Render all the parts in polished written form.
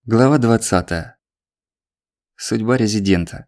Глава 20. Судьба резидента.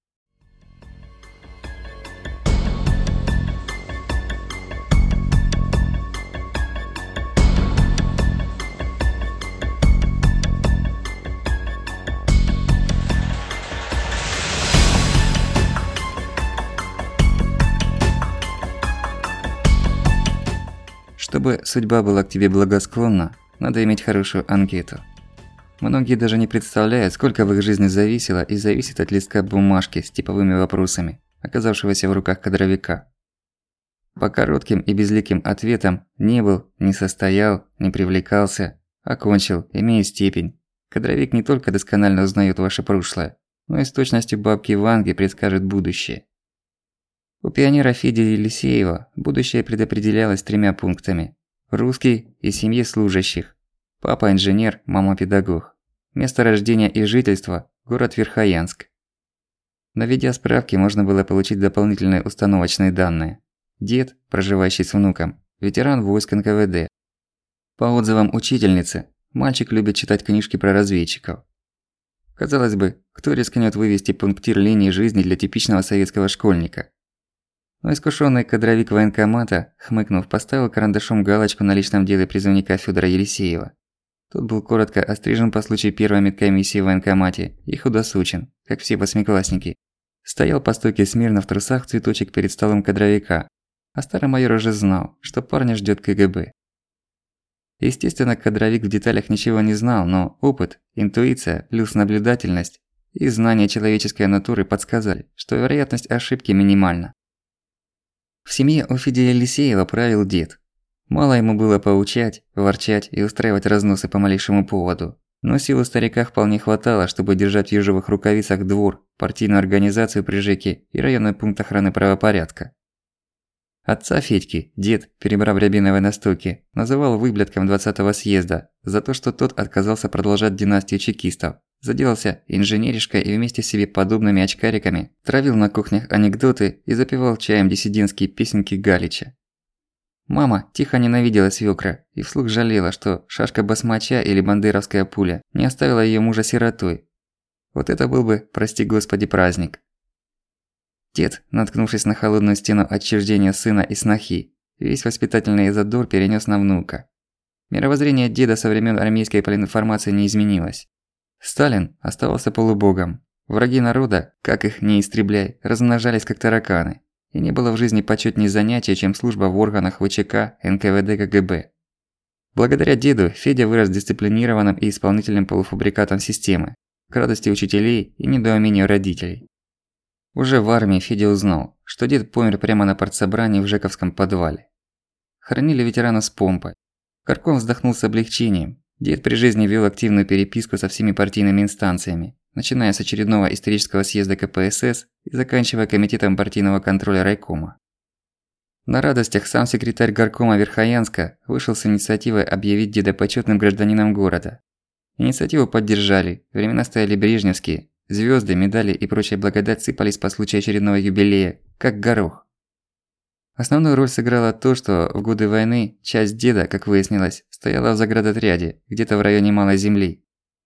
Чтобы судьба была к тебе благосклонна, надо иметь хорошую анкету. Многие даже не представляют, сколько в их жизни зависело и зависит от листка бумажки с типовыми вопросами, оказавшегося в руках кадровика. По коротким и безликим ответам «не был», «не состоял», «не привлекался», «окончил», «имеет степень», кадровик не только досконально узнает ваше прошлое, но и с точностью бабки Ванги предскажет будущее. У пионера Феди Елисеева будущее предопределялось 3 пунктами: русский и семье служащих, папа инженер, мама педагог, место рождения и жительства – город Верхоянск. Наведя справки, можно было получить дополнительные установочные данные. Дед, проживающий с внуком, ветеран войск НКВД. По отзывам учительницы, мальчик любит читать книжки про разведчиков. Казалось бы, кто рискнёт вывести пунктир линии жизни для типичного советского школьника? Но искушенный кадровик военкомата, хмыкнув, поставил карандашом галочку на личном деле призывника Фёдора Елисеева. Тот был коротко острижен по случаю первой медкомиссии в военкомате и худосучен, как все восьмиклассники. Стоял по стойке смирно в трусах в цветочек перед столом кадровика, а старый майор уже знал, что парня ждёт КГБ. Естественно, кадровик в деталях ничего не знал, но опыт, интуиция, плюс наблюдательность и знание человеческой натуры подсказали, что вероятность ошибки минимальна. В семье у Федя Елисеева правил дед. Мало ему было поучать, ворчать и устраивать разносы по малейшему поводу. Но силы старика вполне хватало, чтобы держать в ежовых рукавицах двор, партийную организацию при ЖЭКе и районный пункт охраны правопорядка. Отца Федьки дед, перебрав рябиновой настойки, называл выблядком 20-го съезда за то, что тот отказался продолжать династию чекистов, заделался инженеришкой и вместе с себе подобными очкариками травил на кухнях анекдоты и запевал чаем диссидентские песенки Галича. Мама тихо ненавидела свёкра и вслух жалела, что шашка басмача или бандеровская пуля не оставила её мужа сиротой. Вот это был бы, прости господи, праздник. Дед, наткнувшись на холодную стену отчуждения сына и снохи, весь воспитательный задор перенёс на внука. Мировоззрение деда со времён армейской политинформации не изменилось. Сталин оставался полубогом. Враги народа, как их не истребляй, размножались как тараканы. И не было в жизни почётней занятия, чем служба в органах ВЧК, НКВД, КГБ. Благодаря деду Федя вырос дисциплинированным и исполнительным полуфабрикатом системы, к радости учителей и недоумению родителей. Уже в армии Федя узнал, что дед помер прямо на партсобрании в жэковском подвале. Хоронили ветерана с помпой. Горком вздохнул с облегчением. Дед при жизни вел активную переписку со всеми партийными инстанциями, начиная с очередного исторического съезда КПСС и заканчивая комитетом партийного контроля райкома. На радостях сам секретарь горкома Верхоянска вышел с инициативой объявить деда почётным гражданином города. Инициативу поддержали, времена стояли брежневские, звёзды, медали и прочая благодать сыпались по случаю очередного юбилея, как горох. Основную роль сыграло то, что в годы войны часть деда, как выяснилось, стояла в заградотряде, где-то в районе Малой Земли.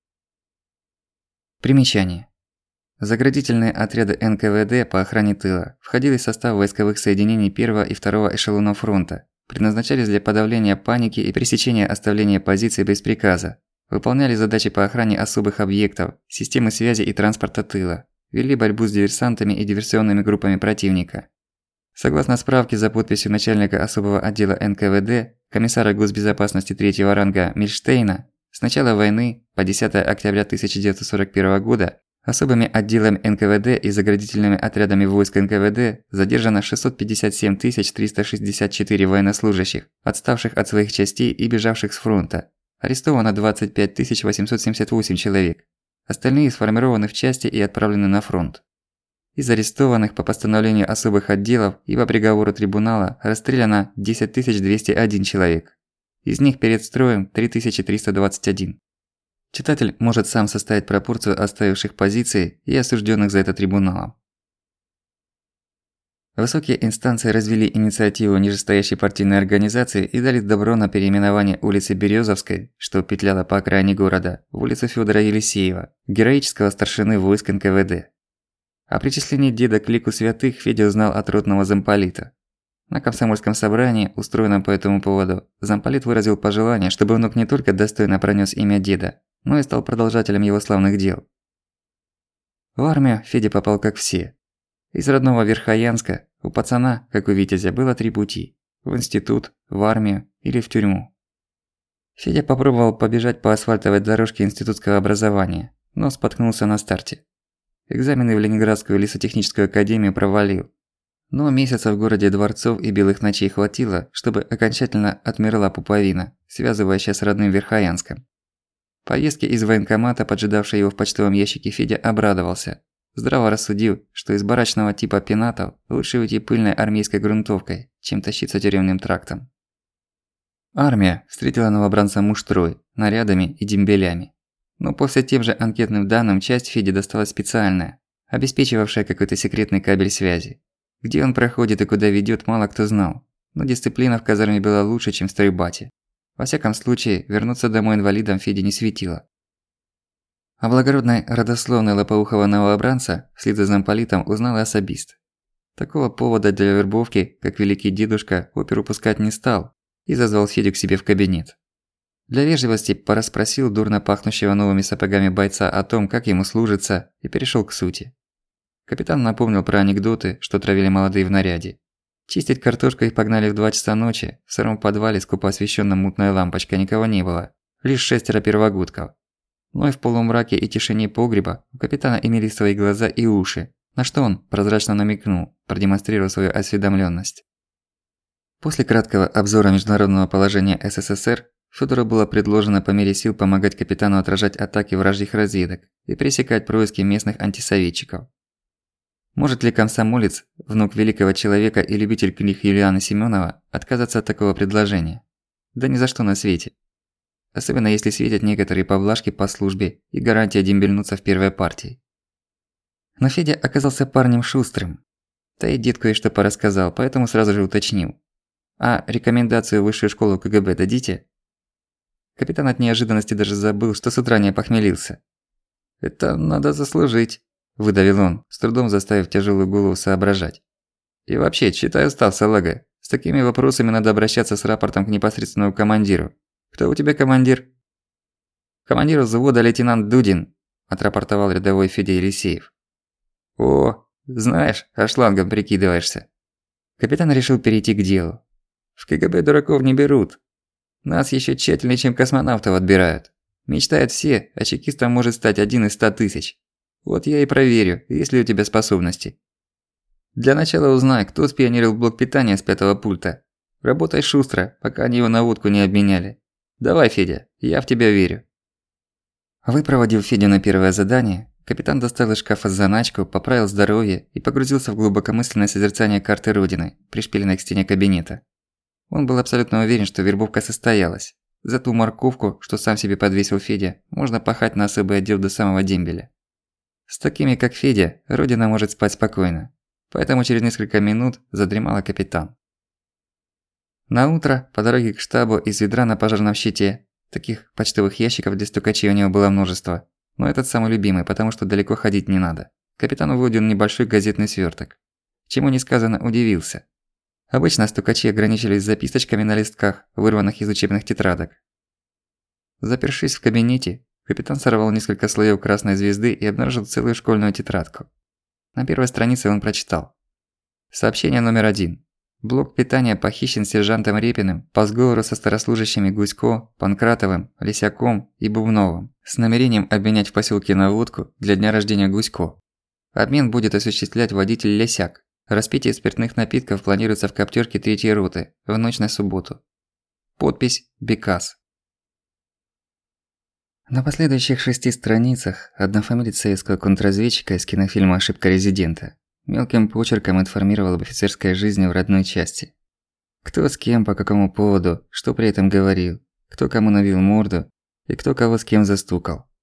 Примечание. Заградительные отряды НКВД по охране тыла входили в состав войсковых соединений 1-го и 2-го эшелонов фронта, предназначались для подавления паники и пресечения оставления позиций без приказа, выполняли задачи по охране особых объектов, системы связи и транспорта тыла, вели борьбу с диверсантами и диверсионными группами противника. Согласно справке за подписью начальника особого отдела НКВД, комиссара госбезопасности 3-го ранга Мильштейна, с начала войны по 10 октября 1941 года особыми отделами НКВД и заградительными отрядами войск НКВД задержано 657 364 военнослужащих, отставших от своих частей и бежавших с фронта. Арестовано 25 878 человек. Остальные сформированы в части и отправлены на фронт. Из арестованных по постановлению особых отделов и по приговору трибунала расстреляно 10 201 человек. Из них перед строем 3321. Читатель может сам составить пропорцию оставивших позиции и осуждённых за это трибуналом. Высокие инстанции развели инициативу нижестоящей партийной организации и дали добро на переименование улицы Берёзовской, что петляла по окраине города, в улицу Фёдора Елисеева, героического старшины войск НКВД. О причислении деда к лику святых Федя узнал от ротного замполита. На комсомольском собрании, устроенном по этому поводу, замполит выразил пожелание, чтобы внук не только достойно пронёс имя деда, но и стал продолжателем его славных дел. В армию Федя попал как все. Из родного Верхоянска у пацана, как у Витязя, было 3 пути – в институт, в армию или в тюрьму. Федя попробовал побежать по асфальтовой дорожке институтского образования, но споткнулся на старте. Экзамены в Ленинградскую лесотехническую академию провалил. Но месяца в городе дворцов и белых ночей хватило, чтобы окончательно отмерла пуповина, связывающая с родным Верхоянском. Поездке из военкомата, поджидавшей его в почтовом ящике, Федя обрадовался. Здраво рассудил, что из барачного типа пенатов лучше уйти пыльной армейской грунтовкой, чем тащиться тюремным трактом. Армия встретила новобранца муштрой, нарядами и дембелями. Но по всем тем же анкетным данным часть Феде досталась специальная, обеспечивавшая какой-то секретный кабель связи. Где он проходит и куда ведёт, мало кто знал, но дисциплина в казарме была лучше, чем в стройбате. Во всяком случае, вернуться домой инвалидом Феде не светило. О благородной родословной лопоухого новобранца вслед за замполитом узнал и особист. Такого повода для вербовки, как великий дедушка, оперу пускать не стал и зазвал Федю к себе в кабинет. Для вежливости порасспросил дурно пахнущего новыми сапогами бойца о том, как ему служится, и перешёл к сути. Капитан напомнил про анекдоты, что травили молодые в наряде. Чистить картошку их погнали в 2 часа ночи, в сыром подвале скупо освещённом мутной лампочкой никого не было, лишь 6 первогодков. Но и в полумраке и тишине погреба у капитана имелись свои глаза и уши, на что он прозрачно намекнул, продемонстрировав свою осведомленность. После краткого обзора международного положения СССР Фёдору было предложено по мере сил помогать капитану отражать атаки вражьих разведок и пресекать происки местных антисоветчиков. Может ли комсомолец, внук великого человека и любитель книг Юлиана Семёнова, отказаться от такого предложения? Да ни за что на свете. Особенно если светят некоторые поблажки по службе и гарантия дембельнуться в первой партии. Но Федя оказался парнем шустрым. Да и дед кое-что порассказал, поэтому сразу же уточнил. «А рекомендацию в высшую школу КГБ дадите?» Капитан от неожиданности даже забыл, что с утра не опохмелился. «Это надо заслужить», – выдавил он, с трудом заставив тяжелую голову соображать. «И вообще, читай устав, салага. С такими вопросами надо обращаться с рапортом к непосредственному командиру. Кто у тебя командир?» «Командир взвода лейтенант Дудин», – отрапортовал рядовой Федя Елисеев. «О, знаешь, а шлангом прикидываешься». Капитан решил перейти к делу. «В КГБ дураков не берут. Нас ещё тщательнее, чем космонавтов отбирают. Мечтают все, а чекистом может стать 1 из 100 тысяч. Вот я и проверю, есть ли у тебя способности. Для начала узнай, кто спионерил блок питания с 5-го пульта. Работай шустро, пока они его на водку не обменяли. Давай, Федя, я в тебя верю». Выпроводив Федю на первое задание, капитан достал из шкафа заначку, поправил здоровье и погрузился в глубокомысленное созерцание карты Родины, пришпиленной к стене кабинета. Он был абсолютно уверен, что вербовка состоялась. За ту морковку, что сам себе подвесил Федя, можно пахать на особый отдел до самого дембеля. С такими, как Федя, Родина может спать спокойно. Поэтому через несколько минут задремала капитан. Наутро, по дороге к штабу из ведра на пожарном щите, таких почтовых ящиков для стукачей у него было множество, но этот самый любимый, потому что далеко ходить не надо. Капитан выудил небольшой газетный свёрток. Чему несказанно удивился. Обычно стукачи ограничились записочками на листках, вырванных из учебных тетрадок. Запершись в кабинете, капитан сорвал несколько слоёв красной звезды и обнаружил целую школьную тетрадку. На первой странице он прочитал. Сообщение номер 1. Блок питания похищен сержантом Репиным по сговору со старослужащими Гусько, Панкратовым, Лисяком и Бубновым с намерением обменять в посёлке на водку для дня рождения Гусько. Обмен будет осуществлять водитель Лисяк. Распитие спиртных напитков планируется в коптёрке 3-й роты в ночь на субботу. Подпись «Бекас». На последующих 6 страницах однофамилец советского контрразведчика из кинофильма «Ошибка резидента» мелким почерком информировал об офицерской жизни в родной части. Кто с кем, по какому поводу, что при этом говорил, кто кому навил морду и кто кого с кем застукал.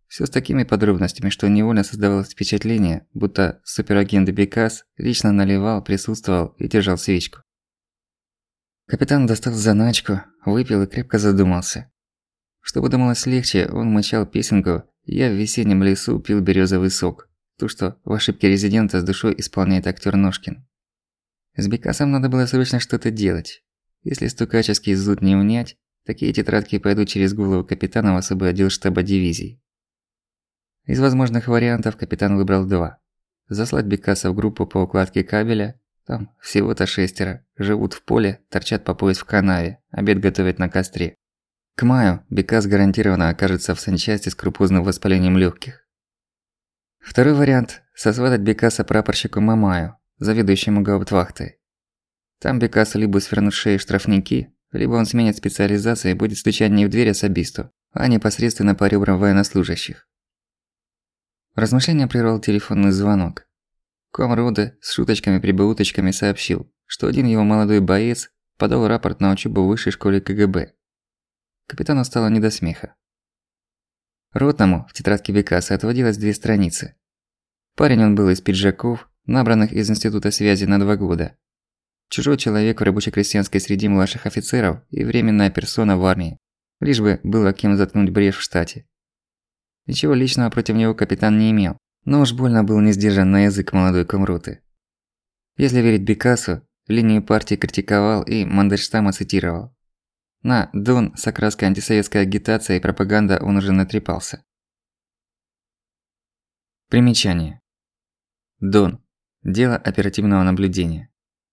Всё с такими подробностями, что невольно создавалось впечатление, будто суперагент Бекас лично наливал, присутствовал и держал свечку. Капитан достал заначку, выпил и крепко задумался. Чтобы думалось легче, он мычал песенку «Я в весеннем лесу пил берёзовый сок», ту, что в ошибке резидента с душой исполняет актёр Ножкин. С Бекасом надо было срочно что-то делать. Если стукаческий зуд не унять, такие тетрадки пойдут через голову капитана в особый отдел штаба дивизии. Из возможных вариантов капитан выбрал 2. Заслать Бекаса в группу по укладке кабеля, там всего-то 6, живут в поле, торчат по пояс в канаве, обед готовят на костре. К маю Бекас гарантированно окажется в санчасти с крупозным воспалением лёгких. Второй вариант – сосватать Бекаса прапорщику Мамаю, заведующему гауптвахтой. Там Бекасу либо свернут шеи штрафники, либо он сменит специализацию и будет стучать не в дверь особисту, а непосредственно по ребрам военнослужащих. Размышления прервал телефонный звонок. Комроды с шуточками-прибауточками сообщил, что один его молодой боец подал рапорт на учёбу в высшей школе КГБ. Капитану стало не до смеха. Ротному в тетрадке Бекаса отводилось 2 страницы. Парень он был из пиджаков, набранных из института связи на 2 года. Чужой человек в рабоче-крестьянской среде младших офицеров и временная персона в армии, лишь бы было кем заткнуть брешь в штате. Ничего личного против него капитан не имел, но уж больно был не сдержан на язык молодой комроты. Если верить Бекасу, линию партии критиковал и Мандельштама цитировал. На Дон с окраской антисоветской агитации и пропаганда он уже натрепался. Примечание. Дон. Дело оперативного наблюдения.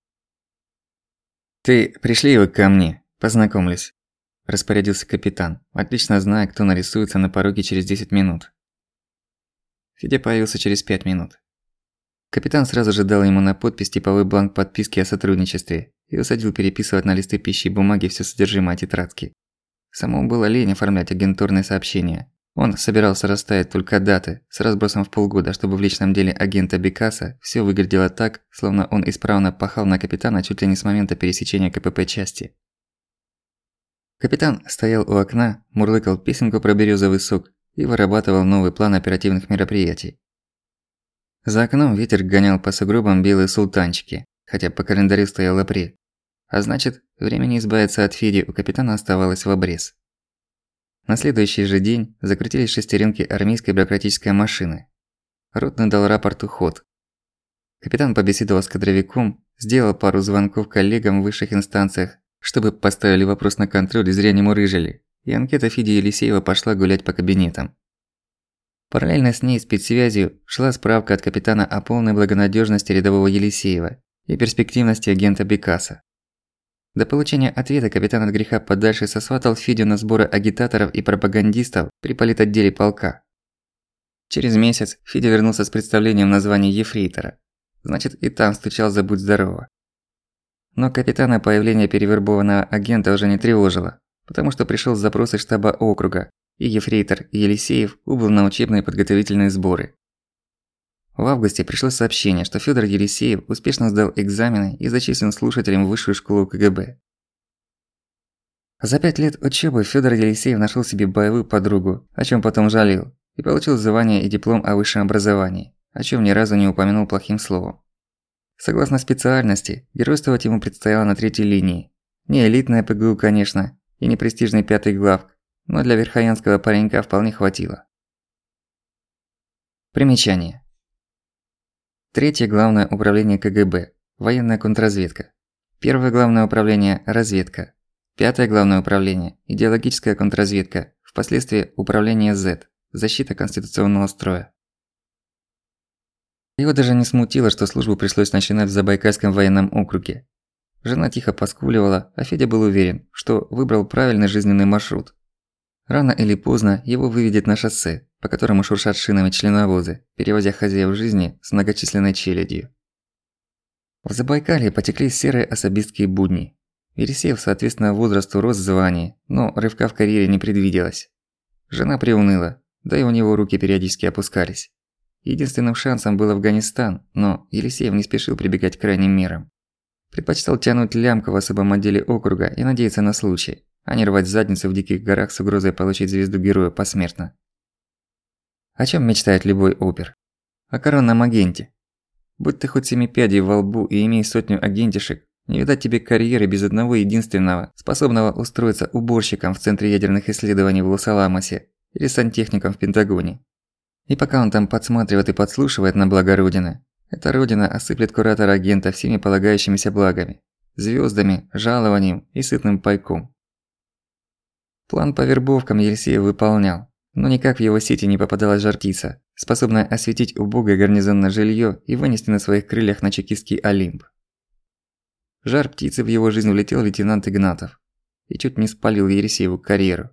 «Ты пришли его ко мне, познакомлюсь», – распорядился капитан, отлично зная, кто нарисуется на пороге через 10 минут. Федя появился через 5 минут. Капитан сразу же дал ему на подпись типовой бланк подписки о сотрудничестве и усадил переписывать на листы пищи и бумаги всё содержимое тетрадки. Самому было лень оформлять агентурные сообщения. Он собирался расставить только даты с разбросом в полгода, чтобы в личном деле агента Бекаса всё выглядело так, словно он исправно пахал на капитана чуть ли не с момента пересечения КПП части. Капитан стоял у окна, мурлыкал песенку про берёзовый сок и вырабатывал новый план оперативных мероприятий. За окном ветер гонял по сугробам белые султанчики, хотя по календарю стоял апрель. А значит, времени избавиться от Феди у капитана оставалось в обрез. На следующий же день закрутились шестеренки армейской бюрократической машины. Ротный дал рапорту ход. Капитан побеседовал с кадровиком, сделал пару звонков коллегам в высших инстанциях, чтобы поставили вопрос на контроль и зря не мурыжили, и анкета Феди Елисеева пошла гулять по кабинетам. Параллельно с ней спецсвязью шла справка от капитана о полной благонадёжности рядового Елисеева и перспективности агента Бекаса. До получения ответа капитан от греха подальше сосватал Федю на сборы агитаторов и пропагандистов при политотделе полка. Через месяц Федя вернулся с представлением на звание ефрейтора. Значит, и там стучал за «будь здорова». Но капитана появление перевербованного агента уже не тревожило, потому что пришёл запрос из штаба округа, и ефрейтор Елисеев убыл на учебные подготовительные сборы. В августе пришло сообщение, что Фёдор Елисеев успешно сдал экзамены и зачислен слушателем в высшую школу КГБ. За 5 лет учёбы Фёдор Елисеев нашёл себе боевую подругу, о чём потом жалел, и получил звание и диплом о высшем образовании, о чём ни разу не упомянул плохим словом. Согласно специальности, геройствовать ему предстояло на 3-й линии. Не элитная ПГУ, конечно, и не престижный 5-й главк, но для верхоянского паренька вполне хватило. Примечание. 3-е главное управление КГБ – военная контрразведка. 1-е главное управление – разведка. 5-е главное управление – идеологическая контрразведка, впоследствии управление Z – защита конституционного строя. Его даже не смутило, что службу пришлось начинать в Забайкальском военном округе. Жена тихо поскуливала, а Федя был уверен, что выбрал правильный жизненный маршрут. Рано или поздно его выведет на шоссе, по которому шуршат шинами членовозы, перевозя хозяев жизни с многочисленной челядью. В Забайкалье потекли серые особистские будни. Елисеев, соответственно, возрасту рос в звании, но рывка в карьере не предвиделось. Жена приуныла, да и у него руки периодически опускались. Единственным шансом был Афганистан, но Елисеев не спешил прибегать к крайним мерам. Предпочитал тянуть лямку в особом отделе округа и надеяться на случай, а не рвать задницу в диких горах с угрозой получить звезду героя посмертно. О чем мечтает любой опер? О коронном агенте. Будь ты хоть 7 пядей во лбу и имей 100 агентишек, не видать тебе карьеры без одного единственного, способного устроиться уборщиком в Центре ядерных исследований в Лос-Аламосе или сантехником в Пентагоне. И пока он там подсматривает и подслушивает на благо Родины, эта Родина осыплет куратора агента всеми полагающимися благами, звёздами, жалованием и сытным пайком. План по вербовкам Елисеев выполнял, но никак в его сети не попадалась жар-птица, способная осветить убогое гарнизонное жилье и вынести на своих крыльях на чекистский Олимп. Жар птицы в его жизнь влетел лейтенант Игнатов и чуть не спалил Елисееву карьеру.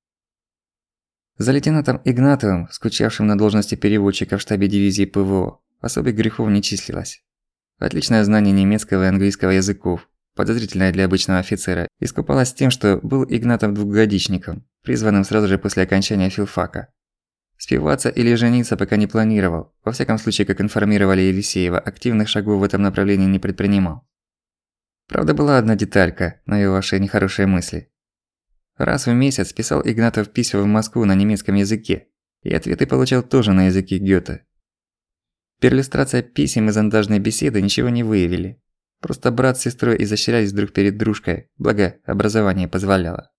За лейтенантом Игнатовым, скучавшим на должности переводчика в штабе дивизии ПВО, особых грехов не числилось. Отличное знание немецкого и английского языков, подозрительное для обычного офицера, искупалось тем, что был Игнатов двухгодичником, призванным сразу же после окончания филфака. Спиваться или жениться пока не планировал, во всяком случае, как информировали Елисеева, активных шагов в этом направлении не предпринимал. Правда, была одна деталька, навевавшая нехорошие мысли. Раз в месяц писал Игнатов письма в Москву на немецком языке, и ответы получал тоже на языке Гёте. Перлюстрация писем и зондажной беседы ничего не выявили. Просто брат с сестрой изощрялись друг перед дружкой, благо образование позволяло.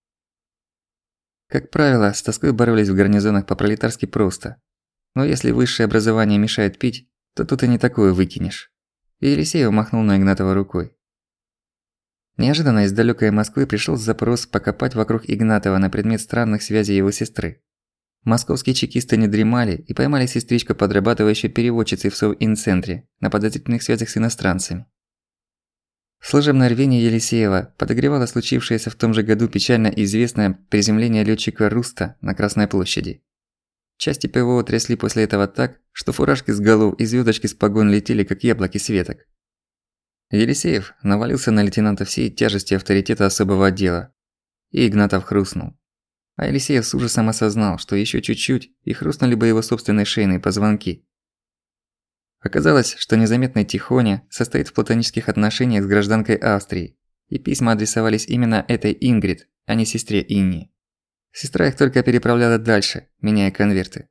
Как правило, с тоской боролись в гарнизонах по-пролетарски просто. Но если высшее образование мешает пить, то тут и не такое выкинешь. И Елисеев махнул на Игнатова рукой. Неожиданно из далёкой Москвы пришёл запрос покопать вокруг Игнатова на предмет странных связей его сестры. Московские чекисты не дремали и поймали сестричку, подрабатывающую переводчицей в Совинцентре, на подозрительных связях с иностранцами. Служебное рвение Елисеева подогревало случившееся в том же году печально известное приземление лётчика Руста на Красной площади. Части ПВО трясли после этого так, что фуражки с голов и звёздочки с погон летели, как яблоки с веток. Елисеев навалился на лейтенанта всей тяжестью авторитета особого отдела. И Игнатов хрустнул. А Елисеев с ужасом осознал, что ещё чуть-чуть, и хрустнули бы его собственные шейные позвонки. Оказалось, что незаметный Тихоня состоит в платонических отношениях с гражданкой Австрии, и письма адресовались именно этой Ингрид, а не сестре Инне. Сестра их только переправляла дальше, меняя конверты.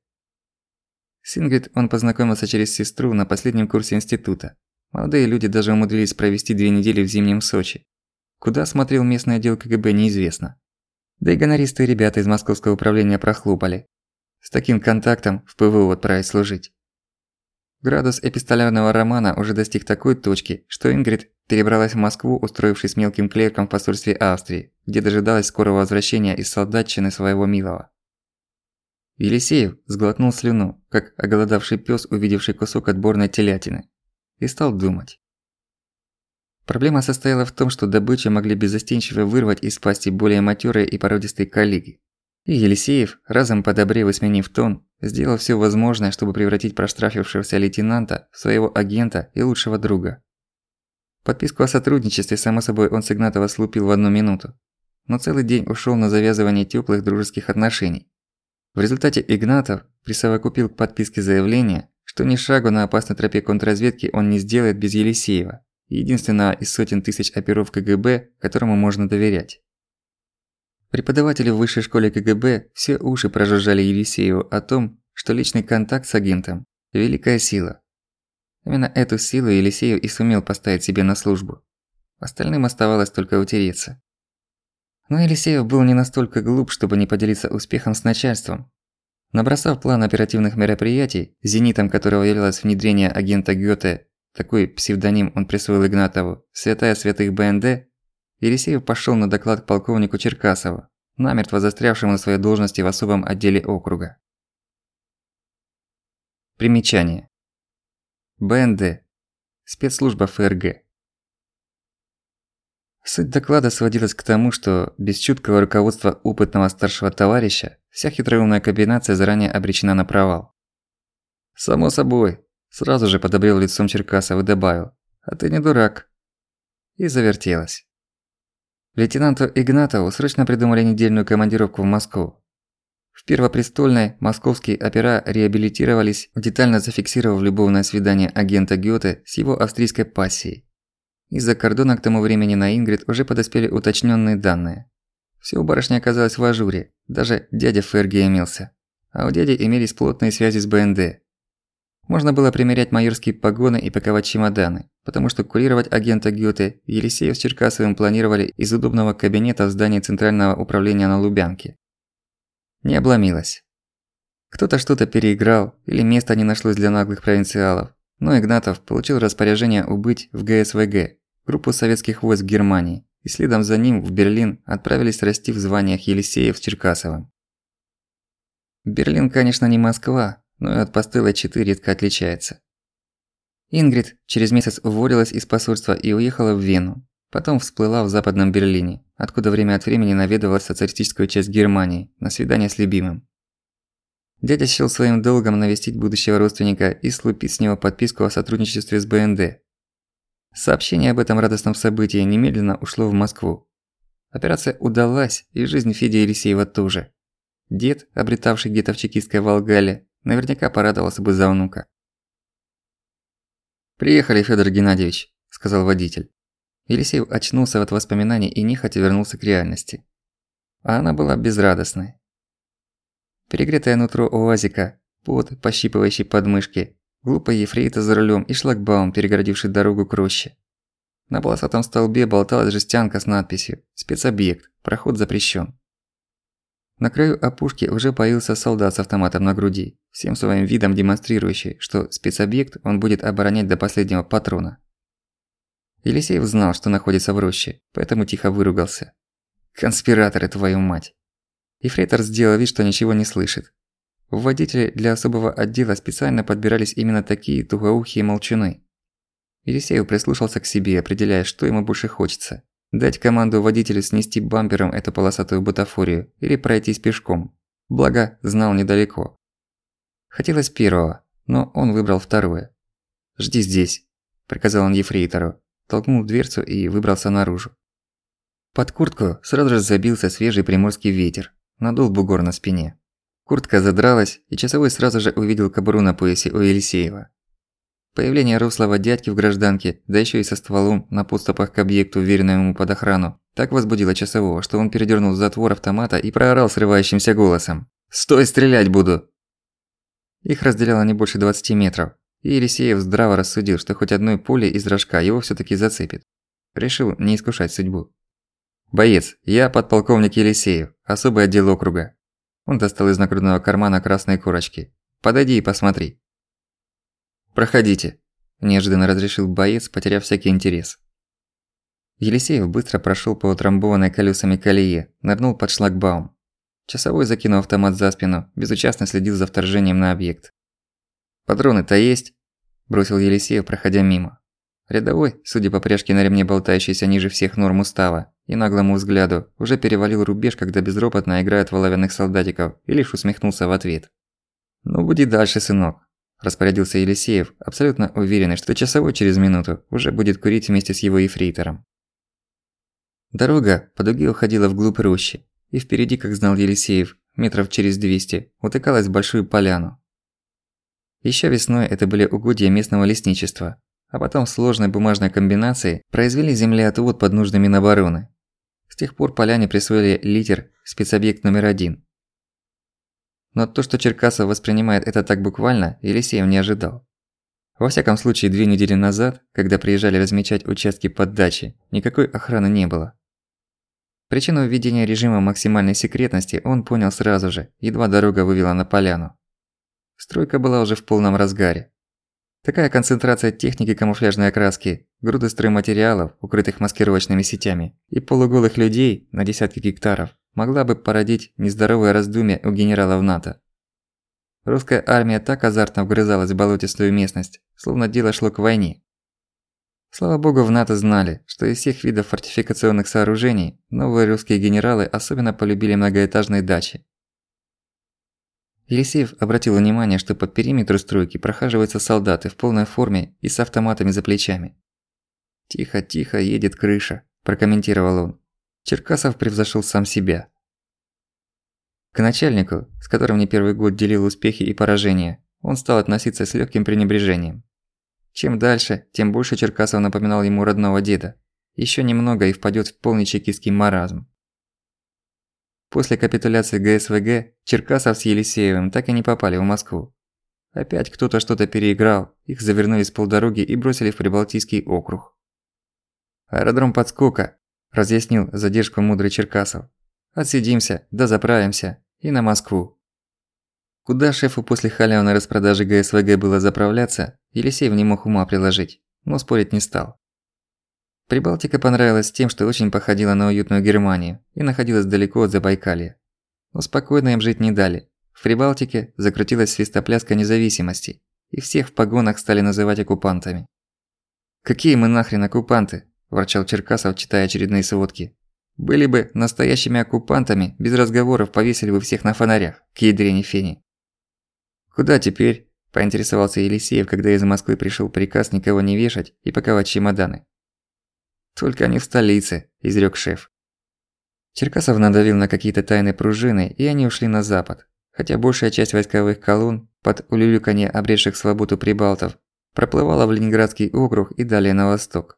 С Ингрид он познакомился через сестру на последнем курсе института. Молодые люди даже умудрились провести 2 недели в зимнем Сочи. Куда смотрел местный отдел КГБ, неизвестно. Да и гонористые ребята из московского управления прохлопали. С таким контактом в ПВО отправить служить. Градус эпистолярного романа уже достиг такой точки, что Ингрид перебралась в Москву, устроившись мелким клерком в посольстве Австрии, где дожидалась скорого возвращения из солдатчины своего милого. Елисеев сглотнул слюну, как оголодавший пёс, увидевший кусок отборной телятины. И стал думать. Проблема состояла в том, что добычу могли беззастенчиво вырвать из пасти более матёрые и породистые коллеги. И Елисеев, разом подобрев и сменив тон, сделал всё возможное, чтобы превратить проштрафившегося лейтенанта в своего агента и лучшего друга. Подписку о сотрудничестве, само собой, он с Игнатова слупил в 1 минуту. Но целый день ушёл на завязывание тёплых дружеских отношений. В результате Игнатов присовокупил к подписке заявление, что ни шагу на опасной тропе контрразведки он не сделает без Елисеева, единственного из сотен тысяч оперов КГБ, которому можно доверять. Преподаватели в высшей школе КГБ все уши прожужжали Елисееву о том, что личный контакт с агентом – великая сила. Именно эту силу Елисеев и сумел поставить себе на службу. Остальным оставалось только утереться. Но Елисеев был не настолько глуп, чтобы не поделиться успехом с начальством. Набросав план оперативных мероприятий, зенитом которого являлось внедрение агента Гёте, такой псевдоним он присвоил Игнатову, «Святая святых БНД», Елисеев пошёл на доклад к полковнику Черкасову, намертво застрявшему на своей должности в особом отделе округа. Примечание. БНД. Спецслужба ФРГ. Суть доклада сводилась к тому, что без чуткого руководства опытного старшего товарища вся хитроумная комбинация заранее обречена на провал. «Само собой», – сразу же подобрел лицом Черкасов и добавил, «а ты не дурак». И завертелось. Лейтенанту Игнатову срочно придумали недельную командировку в Москву. В Первопрестольной московские опера реабилитировались, детально зафиксировав любовное свидание агента Гёте с его австрийской пассией. Из-за кордона к тому времени на Ингрид уже подоспели уточненные данные. Всё у барышни оказалось в ажуре, даже дядя в ФРГ имелся. а у дяди имелись плотные связи с БНД. Можно было примерять майорские погоны и паковать чемоданы, потому что курировать агента Гёте Елисеев с Черкасовым планировали из удобного кабинета в здании Центрального управления на Лубянке. Не обломилось. Кто-то что-то переиграл, или места не нашлось для наглых провинциалов, но Игнатов получил распоряжение убыть в ГСВГ, группу советских войск Германии, и следом за ним в Берлин отправились расти в званиях Елисеев с Черкасовым. Берлин, конечно, не Москва, но и от постылой Читы редко отличается. Ингрид через месяц уволилась из посольства и уехала в Вену. Потом всплыла в Западном Берлине, откуда время от времени наведывалась в социалистическую часть Германии на свидание с любимым. Дядя счёл своим долгом навестить будущего родственника и слупить с него подписку о сотрудничестве с БНД. Сообщение об этом радостном событии немедленно ушло в Москву. Операция удалась, и жизнь Феди Елисеева тоже. Дед, обретавший где-то в чекистской Волгале, наверняка порадовался бы за внука. «Приехали, Фёдор Геннадьевич», – сказал водитель. Елисеев очнулся от воспоминаний и нехотя вернулся к реальности. А она была безрадостной. Перегретое нутро УАЗика, пот, пощипывающий подмышки, глупая ефрейта за рулем и шлагбаум, перегородивший дорогу к роще. На полосатом столбе болталась жестянка с надписью «Спецобъект, проход запрещен». На краю опушки уже появился солдат с автоматом на груди, всем своим видом демонстрирующий, что спецобъект он будет оборонять до последнего патрона. Елисеев знал, что находится в роще, поэтому тихо выругался. «Конспираторы, твою мать!» Ефрейтор сделал вид, что ничего не слышит. В водители для особого отдела специально подбирались именно такие тугоухие молчуны. Елисеев прислушался к себе, определяя, что ему больше хочется. Дать команду водителю снести бампером эту полосатую бутафорию или пройтись пешком. Благо, знал недалеко. Хотелось первого, но он выбрал второе. «Жди здесь», – приказал он ефрейтору, толкнул дверцу и выбрался наружу. Под куртку сразу же забился свежий приморский ветер, надул бугор на спине. Куртка задралась, и часовой сразу же увидел кобуру на поясе у Елисеева. Появление рослого дядьки в гражданке, да ещё и со стволом на подступах к объекту, уверенному ему под охрану, так возбудило часового, что он передёрнул затвор автомата и проорал срывающимся голосом: «Стой, стрелять буду!» Их разделяло не больше 20 метров, и Елисеев здраво рассудил, что хоть одной пулей из рожка его всё-таки зацепит. Решил не искушать судьбу. «Боец, я подполковник Елисеев, особый отдел округа». Он достал из нагрудного кармана красные корочки. «Подойди и посмотри». «Проходите», – неожиданно разрешил боец, потеряв всякий интерес. Елисеев быстро прошёл по утрамбованной колёсами колее, нырнул под шлагбаум. Часовой, закинув автомат за спину, безучастно следил за вторжением на объект. «Патроны-то есть?» – бросил Елисеев, проходя мимо. Рядовой, судя по пряжке на ремне, болтающейся ниже всех норм устава, и наглому взгляду, уже перевалил рубеж, когда безропотно играют в оловянных солдатиков, и лишь усмехнулся в ответ. «Ну, буди дальше, сынок», – распорядился Елисеев, абсолютно уверенный, что часовой через минуту уже будет курить вместе с его ефрейтором. Дорога по дуге уходила вглубь рощи, и впереди, как знал Елисеев, метров через 200, утыкалась в большую поляну. Ещё весной это были угодья местного лесничества, а потом в сложной бумажной комбинации произвели землеотвод под нуждами Минобороны. С тех пор поляне присвоили литер «Спецобъект номер 1». Но то, что Черкасов воспринимает это так буквально, Елисеев не ожидал. Во всяком случае, 2 недели назад, когда приезжали размечать участки под дачи, никакой охраны не было. Причину введения режима максимальной секретности он понял сразу же, едва дорога вывела на поляну. Стройка была уже в полном разгаре. Такая концентрация техники камуфляжной окраски, груды стройматериалов, укрытых маскировочными сетями, и полуголых людей на десятки гектаров могла бы породить нездоровое раздумье у генералов НАТО. Русская армия так азартно вгрызалась в болотистую местность, словно дело шло к войне. Слава богу, в НАТО знали, что из всех видов фортификационных сооружений новые русские генералы особенно полюбили многоэтажные дачи. Елисеев обратил внимание, что по периметру стройки прохаживаются солдаты в полной форме и с автоматами за плечами. «Тихо, тихо, едет крыша», – прокомментировал он. Черкасов превзошел сам себя. К начальнику, с которым не первый год делил успехи и поражения, он стал относиться с легким пренебрежением. Чем дальше, тем больше Черкасов напоминал ему родного деда. Еще немного и впадёт в полный чекистский маразм. После капитуляции ГСВГ Черкасов с Елисеевым так и не попали в Москву. Опять кто-то что-то переиграл, их завернули с полдороги и бросили в Прибалтийский округ. «Аэродром подскока», – разъяснил задержку мудрый Черкасов. «Отсидимся, да заправимся, и на Москву». Куда шефу после халявной распродажи ГСВГ было заправляться, Елисеев не мог ума приложить, но спорить не стал. Прибалтика понравилась тем, что очень походила на уютную Германию и находилась далеко от Забайкалья. Но спокойно им жить не дали. В Прибалтике закрутилась свистопляска независимости, и всех в погонах стали называть оккупантами. «Какие мы нахрен оккупанты?» – ворчал Черкасов, читая очередные сводки. «Были бы настоящими оккупантами, без разговоров повесили бы всех на фонарях, к ядрене фени». «Куда теперь?» – поинтересовался Елисеев, когда из Москвы пришел приказ никого не вешать и паковать чемоданы. «Только не в столице», – изрёк шеф. Черкасов надавил на какие-то тайные пружины, и они ушли на запад, хотя большая часть войсковых колонн, под улюлюканье обретших свободу прибалтов, проплывала в Ленинградский округ и далее на восток.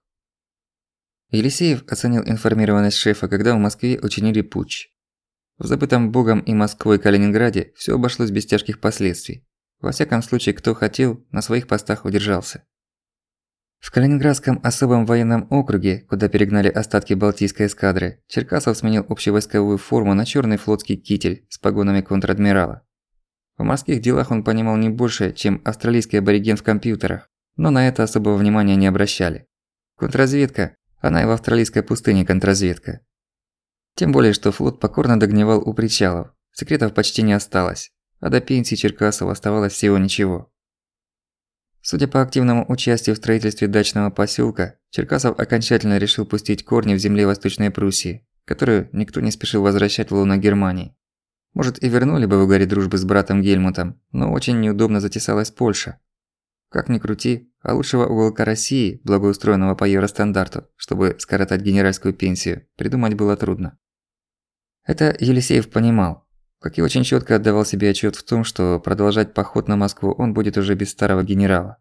Елисеев оценил информированность шефа, когда в Москве учинили путч. В забытом Богом и Москвой Калининграде всё обошлось без тяжких последствий. Во всяком случае, кто хотел, на своих постах удержался. В Калининградском особом военном округе, куда перегнали остатки Балтийской эскадры, Черкасов сменил общевойсковую форму на чёрный флотский китель с погонами контр-адмирала. В морских делах он понимал не больше, чем австралийский абориген в компьютерах, но на это особого внимания не обращали. Контрразведка, она и в австралийской пустыне контрразведка. Тем более, что флот покорно догнивал у причалов, секретов почти не осталось, а до пенсии Черкасову оставалось всего ничего. Судя по активному участию в строительстве дачного посёлка, Черкасов окончательно решил пустить корни в земле Восточной Пруссии, которую никто не спешил возвращать в лоно Германии. Может, и вернули бы в угаре дружбы с братом Гельмутом, но очень неудобно затесалась Польша. Как ни крути, а лучшего уголка России, благоустроенного по евростандарту, чтобы скоротать генеральскую пенсию, придумать было трудно. Это Елисеев понимал, как и очень чётко отдавал себе отчёт в том, что продолжать поход на Москву он будет уже без старого генерала.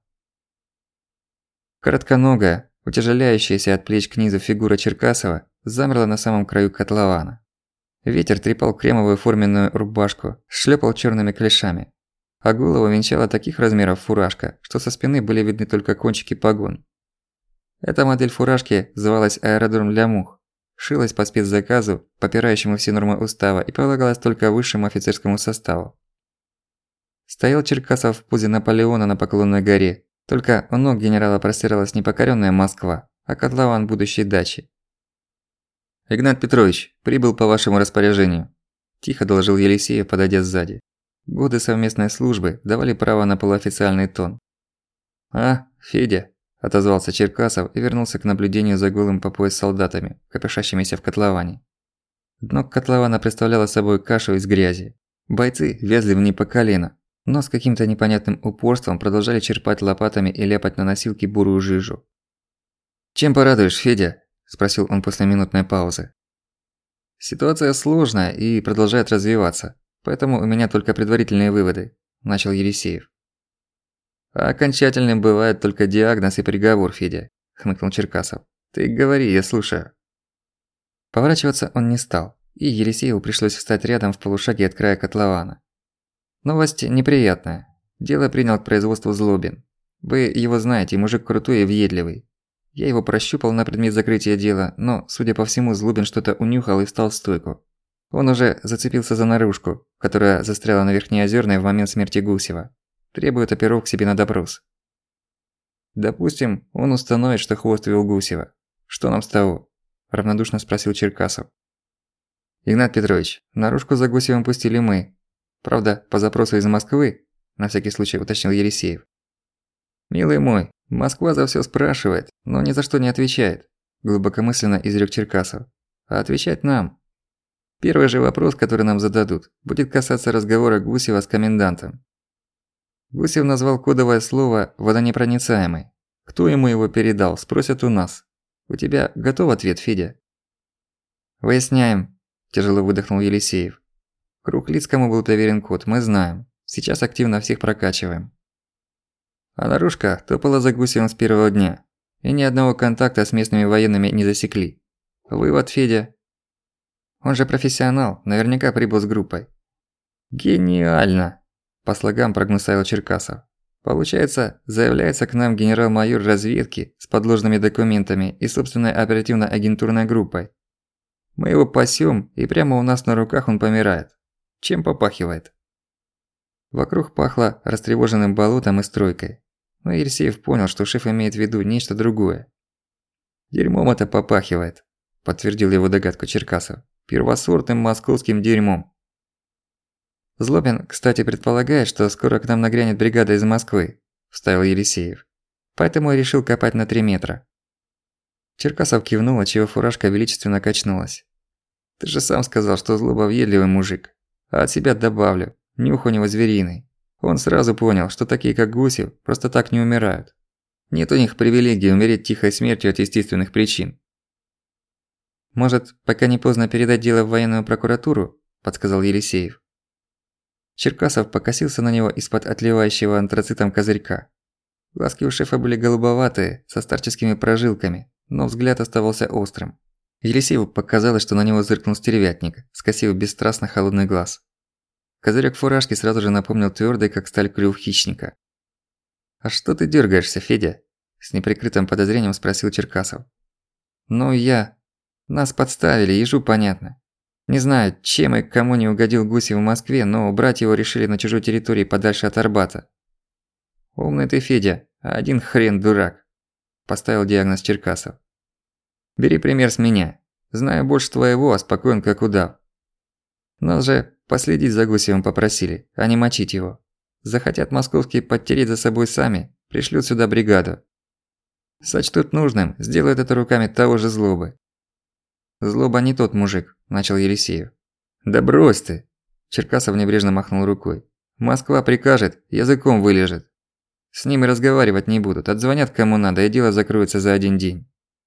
Коротконогая, утяжеляющаяся от плеч к низу фигура Черкасова замерла на самом краю котлована. Ветер трепал кремовую форменную рубашку, шлёпал чёрными клешами, а голову венчала таких размеров фуражка, что со спины были видны только кончики погон. Эта модель фуражки звалась «Аэродром для мух», шилась по спецзаказу, попирающему все нормы устава, и полагалась только высшему офицерскому составу. Стоял Черкасов в позе Наполеона на Поклонной горе, только у ног генерала простиралась не покорённая Москва, а котлован будущей дачи. «Игнат Петрович, прибыл по вашему распоряжению», – тихо доложил Елисеев, подойдя сзади. Годы совместной службы давали право на полуофициальный тон. «А, Федя», – отозвался Черкасов и вернулся к наблюдению за голым по пояс солдатами, копошащимися в котловане. Дно котлована представляло собой кашу из грязи. Бойцы вязли в ней по колено, но с каким-то непонятным упорством продолжали черпать лопатами и ляпать на носилки бурую жижу. «Чем порадуешь, Федя?» – спросил он после минутной паузы. «Ситуация сложная и продолжает развиваться, поэтому у меня только предварительные выводы», – начал Елисеев. «А окончательным бывает только диагноз и приговор, Федя», – хмыкнул Черкасов. «Ты говори, я слушаю». Поворачиваться он не стал, и Елисееву пришлось встать рядом в полушаге от края котлована. Новость неприятная. Дело принял к производству Злобин. Вы его знаете, мужик крутой и въедливый. Я его прощупал на предмет закрытия дела, но, судя по всему, Злобин что-то унюхал и встал в стойку. Он уже зацепился за наружку, которая застряла на Верхнеозерной в момент смерти Гусева. Требует оперов к себе на допрос. Допустим, он установит, что хвост вел Гусева. Что нам с того? Равнодушно спросил Черкасов. Игнат Петрович, наружку за Гусевым пустили мы. Правда, по запросу из Москвы, на всякий случай уточнил Елисеев. Милый мой, Москва за всё спрашивает, но ни за что не отвечает, глубокомысленно изрёк Черкасов. А отвечать нам. Первый же вопрос, который нам зададут, будет касаться разговора Гусева с комендантом. Гусев назвал кодовое слово «водонепроницаемый». Кто ему его передал, спросят у нас. У тебя готов ответ, Федя? Выясняем, тяжело выдохнул Елисеев. Круг лиц, кому был проверен код, мы знаем. Сейчас активно всех прокачиваем. А наружка топала за Гусевым с первого дня. И ни одного контакта с местными военными не засекли. Вывод, Федя. Он же профессионал, наверняка прибыл с группой». «Гениально!» – по слогам прогнусавил Черкасов. «Получается, заявляется к нам генерал-майор разведки с подложными документами и собственной оперативно-агентурной группой. Мы его пасём, и прямо у нас на руках он помирает. Чем попахивает?» Вокруг пахло растревоженным болотом и стройкой. Но Елисеев понял, что шеф имеет в виду нечто другое. «Дерьмом это попахивает», – подтвердил его догадку Черкасов. «Первосортным московским дерьмом». «Злобин, кстати, предполагает, что скоро к нам нагрянет бригада из Москвы», – вставил Елисеев. «Поэтому я решил копать на 3 метра». Черкасов кивнул, отчего фуражка величественно качнулась. «Ты же сам сказал, что Злоба въедливый мужик. А от себя добавлю, нюх у него звериный. Он сразу понял, что такие как Гусев просто так не умирают. Нет у них привилегии умереть тихой смертью от естественных причин». «Может, пока не поздно передать дело в военную прокуратуру?» – подсказал Елисеев. Черкасов покосился на него из-под отливающего антрацитом козырька. Глазки у шефа были голубоватые, со старческими прожилками, но взгляд оставался острым. Елисееву показалось, что на него зыркнул стервятник, скосив бесстрастно холодный глаз. Козырёк фуражки сразу же напомнил твёрдый, как сталь, клюв хищника. «А что ты дёргаешься, Федя?» – с неприкрытым подозрением спросил Черкасов. «Ну Нас подставили, ежу понятно. Не знаю, чем и кому не угодил Гусев в Москве, но убрать его решили на чужой территории подальше от Арбата». «Умный ты, Федя, а один хрен дурак», – поставил диагноз Черкасов. «Бери пример с меня. Знаю больше твоего, а спокоен как удав. Нас же последить за Гусевым попросили, а не мочить его. Захотят московские подтереть за собой сами, пришлют сюда бригаду. Сочтут нужным, сделают это руками того же Злобы». «Злоба не тот мужик», – начал Елисеев. «Да брось ты!» – Черкасов небрежно махнул рукой. «Москва прикажет, языком вылежит. С ним и разговаривать не будут, отзвонят кому надо, и дело закроется за 1 день».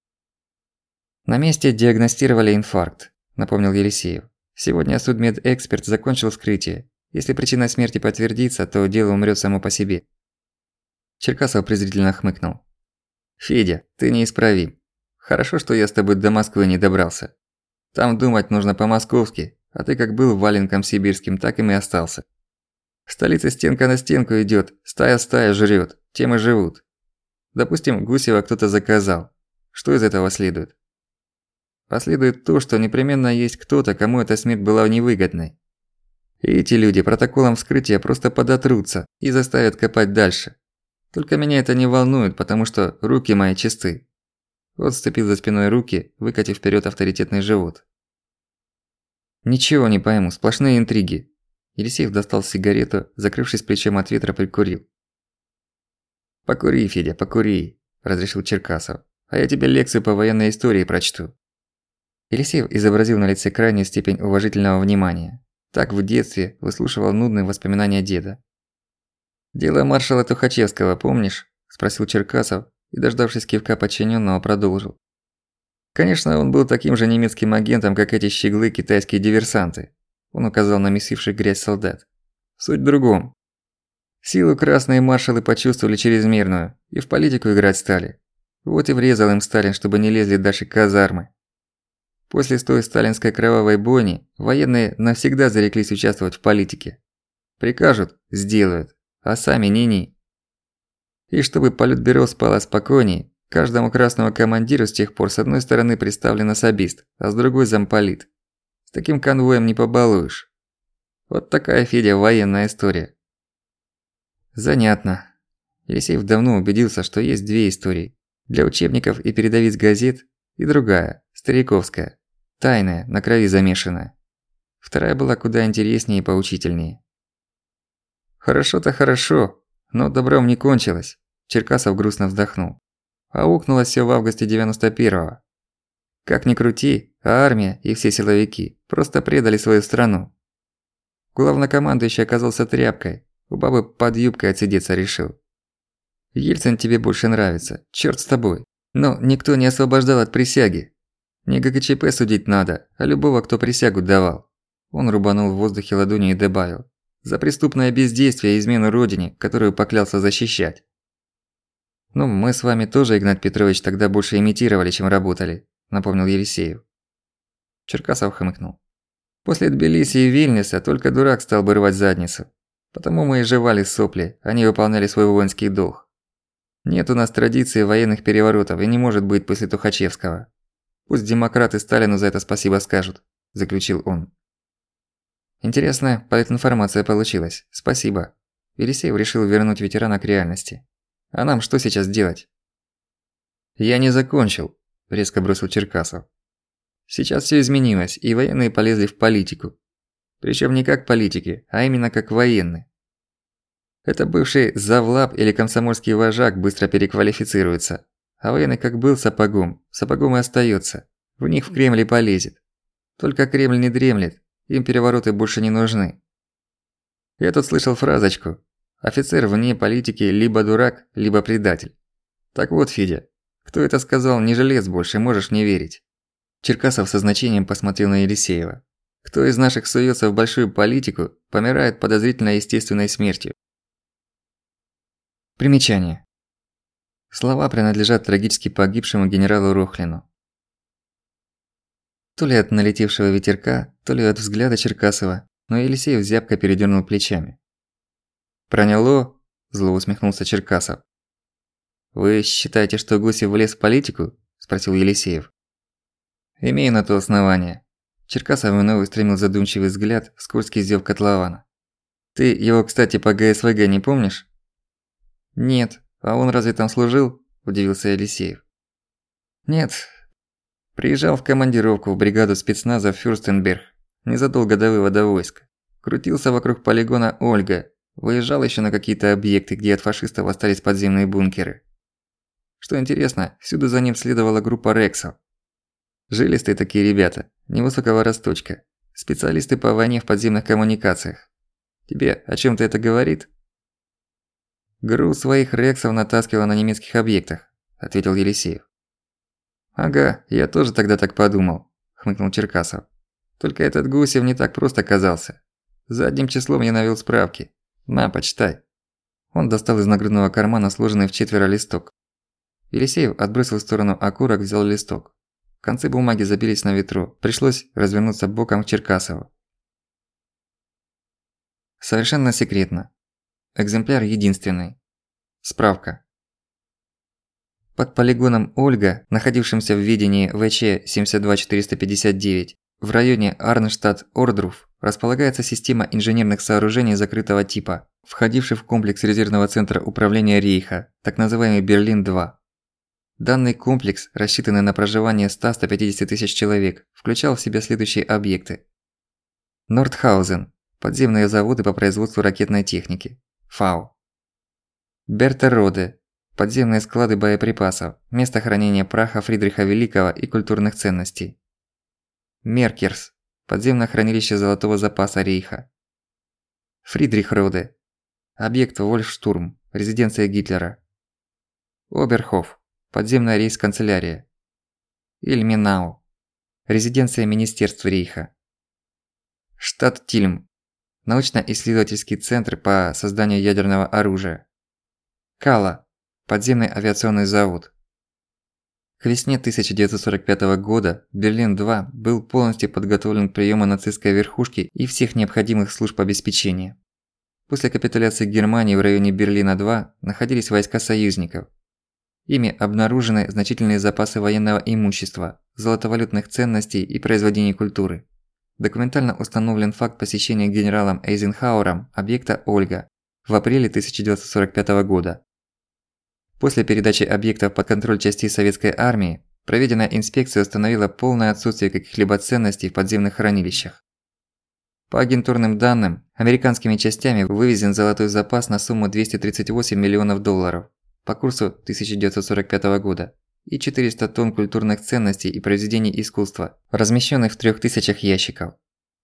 «На месте диагностировали инфаркт», – напомнил Елисеев. «Сегодня судмедэксперт закончил вскрытие. Если причина смерти подтвердится, то дело умрёт само по себе». Черкасов презрительно хмыкнул. «Федя, ты неисправим. Хорошо, что я с тобой до Москвы не добрался. Там думать нужно по-московски, а ты как был валенком сибирским, так им и остался. В столице стенка на стенку идёт, стая жрёт, тем и живут. Допустим, Гусева кто-то заказал. Что из этого следует? А следует то, что непременно есть кто-то, кому эта смерть была невыгодной. И эти люди протоколом вскрытия просто подотрутся и заставят копать дальше. Только меня это не волнует, потому что руки мои чисты». Вот сцепил за спиной руки, выкатив вперёд авторитетный живот. «Ничего не пойму, сплошные интриги». Елисеев достал сигарету, закрывшись плечом от ветра, прикурил. «Покури, Федя, покури», – разрешил Черкасов. «А я тебе лекцию по военной истории прочту». Елисеев изобразил на лице крайнюю степень уважительного внимания. Так в детстве выслушивал нудные воспоминания деда. «Дело маршала Тухачевского, помнишь?» – спросил Черкасов и, дождавшись кивка подчиненного, продолжил. «Конечно, он был таким же немецким агентом, как эти щеглы китайские диверсанты». Он указал на месивших грязь солдат. «Суть в другом. Силу красные маршалы почувствовали чрезмерную и в политику играть стали. Вот и врезал им Сталин, чтобы не лезли дальше казармы. После той сталинской кровавой бойни военные навсегда зареклись участвовать в политике. Прикажут – сделают, а сами ни-ни. И чтобы политбюро спало спокойней, каждому красному командиру с тех пор с одной стороны представлен особист, а с другой замполит. С таким конвоем не побалуешь. Вот такая, Федя, военная история». «Занятно». Елисеев давно убедился, что есть 2 истории. Для учебников и передовиц газет, и другая, стариковская, тайная, на крови замешанная. Вторая была куда интереснее и поучительнее. «Хорошо-то хорошо, но добром не кончилось», – Черкасов грустно вздохнул. «Аукнулось всё в августе 91-го. Как ни крути, а армия и все силовики просто предали свою страну. Главнокомандующий оказался тряпкой, у бабы под юбкой отсидеться решил. Ельцин тебе больше нравится, чёрт с тобой, но никто не освобождал от присяги. Не ГКЧП судить надо, а любого, кто присягу давал». Он рубанул в воздухе ладонью и добавил: «За преступное бездействие и измену родине, которую поклялся защищать». «Ну, мы с вами тоже, Игнат Петрович, тогда больше имитировали, чем работали», – напомнил Елисеев. Черкасов хмыкнул. После Тбилиси и Вильнюса только дурак стал бы рвать задницу. Потому мы и жевали сопли, они выполняли свой воинский долг. Нет у нас традиции военных переворотов и не может быть после Тухачевского. Пусть демократы Сталину за это спасибо скажут, заключил он. Интересная политинформация получилась. Спасибо. Елисеев решил вернуть ветерана к реальности. А нам что сейчас делать? Я не закончил, резко бросил Черкасов. Сейчас всё изменилось, и военные полезли в политику. Причём не как политики, а именно как военные. Это бывший завлаб или комсомольский вожак быстро переквалифицируется. А военный как был сапогом и остаётся. В них в Кремль и полезет. Только Кремль не дремлет, им перевороты больше не нужны. Я тут слышал фразочку: офицер вне политики либо дурак, либо предатель. Так вот, Федя, кто это сказал, не жилец больше, можешь мне верить. Черкасов со значением посмотрел на Елисеева. Кто из наших суётся в большую политику, помирает подозрительно естественной смертью. Примечание. Слова принадлежат трагически погибшему генералу Рохлину. То ли от налетевшего ветерка, то ли от взгляда Черкасова, но Елисеев зябко передёрнул плечами. «Проняло?» – зло усмехнулся Черкасов. «Вы считаете, что Гусев влез в политику?» – спросил Елисеев. «Имею на то основание». Черкасов вновь устремил задумчивый взгляд в скользкий зев котлована. «Ты его, кстати, по ГСВГ не помнишь?» «Нет. А он разве там служил?» – удивился Елисеев. «Нет. Приезжал в командировку в бригаду спецназа Фюрстенберг незадолго до вывода войск. Крутился вокруг полигона Ольга, выезжал ещё на какие-то объекты, где от фашистов остались подземные бункеры. Что интересно, всюду за ним следовала группа рексов. Жилистые такие ребята, невысокого росточка, специалисты по войне в подземных коммуникациях. Тебе о чём-то это говорит?» «Груз своих рексов натаскивала на немецких объектах», – ответил Елисеев. «Ага, я тоже тогда так подумал», – хмыкнул Черкасов. «Только этот Гусев не так просто оказался. Задним числом я навёл справки. На, почитай». Он достал из нагрудного кармана сложенный в четверо листок. Елисеев отбросил в сторону окурок, взял листок. Концы бумаги забились на ветру, пришлось развернуться боком к Черкасову. Совершенно секретно. Экземпляр единственный. Справка. Под полигоном Ольга, находившимся в ведении ВЧ 72459, в районе Арнштадт-Ордруф, располагается система инженерных сооружений закрытого типа, входивший в комплекс резервного центра управления Рейха, так называемый Берлин-2. Данный комплекс, рассчитанный на проживание 100-150 тысяч человек, включал в себя следующие объекты. Нордхаузен – подземные заводы по производству ракетной техники. ФАО. Бертероде – подземные склады боеприпасов, место хранения праха Фридриха Великого и культурных ценностей. Меркерс – подземное хранилище золотого запаса Рейха. Фридрихроде – объект Вольфштурм, резиденция Гитлера. Оберхоф – подземная рейхсканцелярия. Ильменау – резиденция Министерств Рейха. Штадттильм – научно-исследовательский центр по созданию ядерного оружия. Кала – подземный авиационный завод. К весне 1945 года Берлин-2 был полностью подготовлен к приёму нацистской верхушки и всех необходимых служб обеспечения. После капитуляции Германии в районе Берлина-2 находились войска союзников. Ими обнаружены значительные запасы военного имущества, золотовалютных ценностей и произведений культуры. Документально установлен факт посещения генералом Эйзенхауэром объекта Ольга в апреле 1945 года. После передачи объектов под контроль частей советской армии, проведенная инспекция установила полное отсутствие каких-либо ценностей в подземных хранилищах. По агентурным данным, американскими частями вывезен золотой запас на сумму $238 миллионов по курсу 1945 года и 400 тонн культурных ценностей и произведений искусства, размещенных в 3000 ящиков.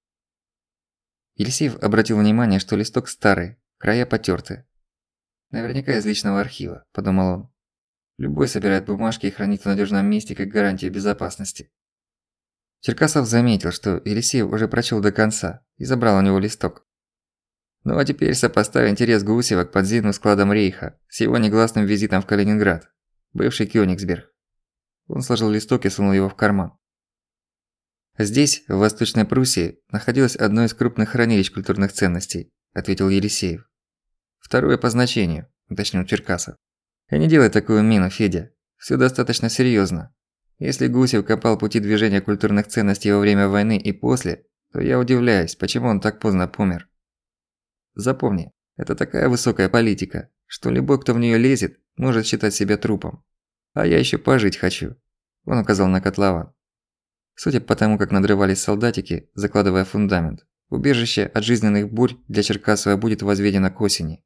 Елисеев обратил внимание, что листок старый, края потёрты. «Наверняка из личного архива», – подумал он. «Любой собирает бумажки и хранит в надёжном месте как гарантию безопасности». Черкасов заметил, что Елисеев уже прочёл до конца и забрал у него листок. Ну а теперь сопоставь интерес Гусева к подземным складам Рейха с его негласным визитом в Калининград, бывший Кёнигсберг. Он сложил листок и сунул его в карман. «Здесь, в Восточной Пруссии, находилось одно из крупных хранилищ культурных ценностей», – ответил Елисеев. «Второе по значению», – уточнил Черкасов. «И не делай такую мину, Федя. Всё достаточно серьёзно. Если Гусев копал пути движения культурных ценностей во время войны и после, то я удивляюсь, почему он так поздно помер. Запомни, это такая высокая политика, что любой, кто в неё лезет, может считать себя трупом. А я ещё пожить хочу», – он указал на котлован. Судя по тому, как надрывались солдатики, закладывая фундамент, убежище от жизненных бурь для Черкасова будет возведено к осени.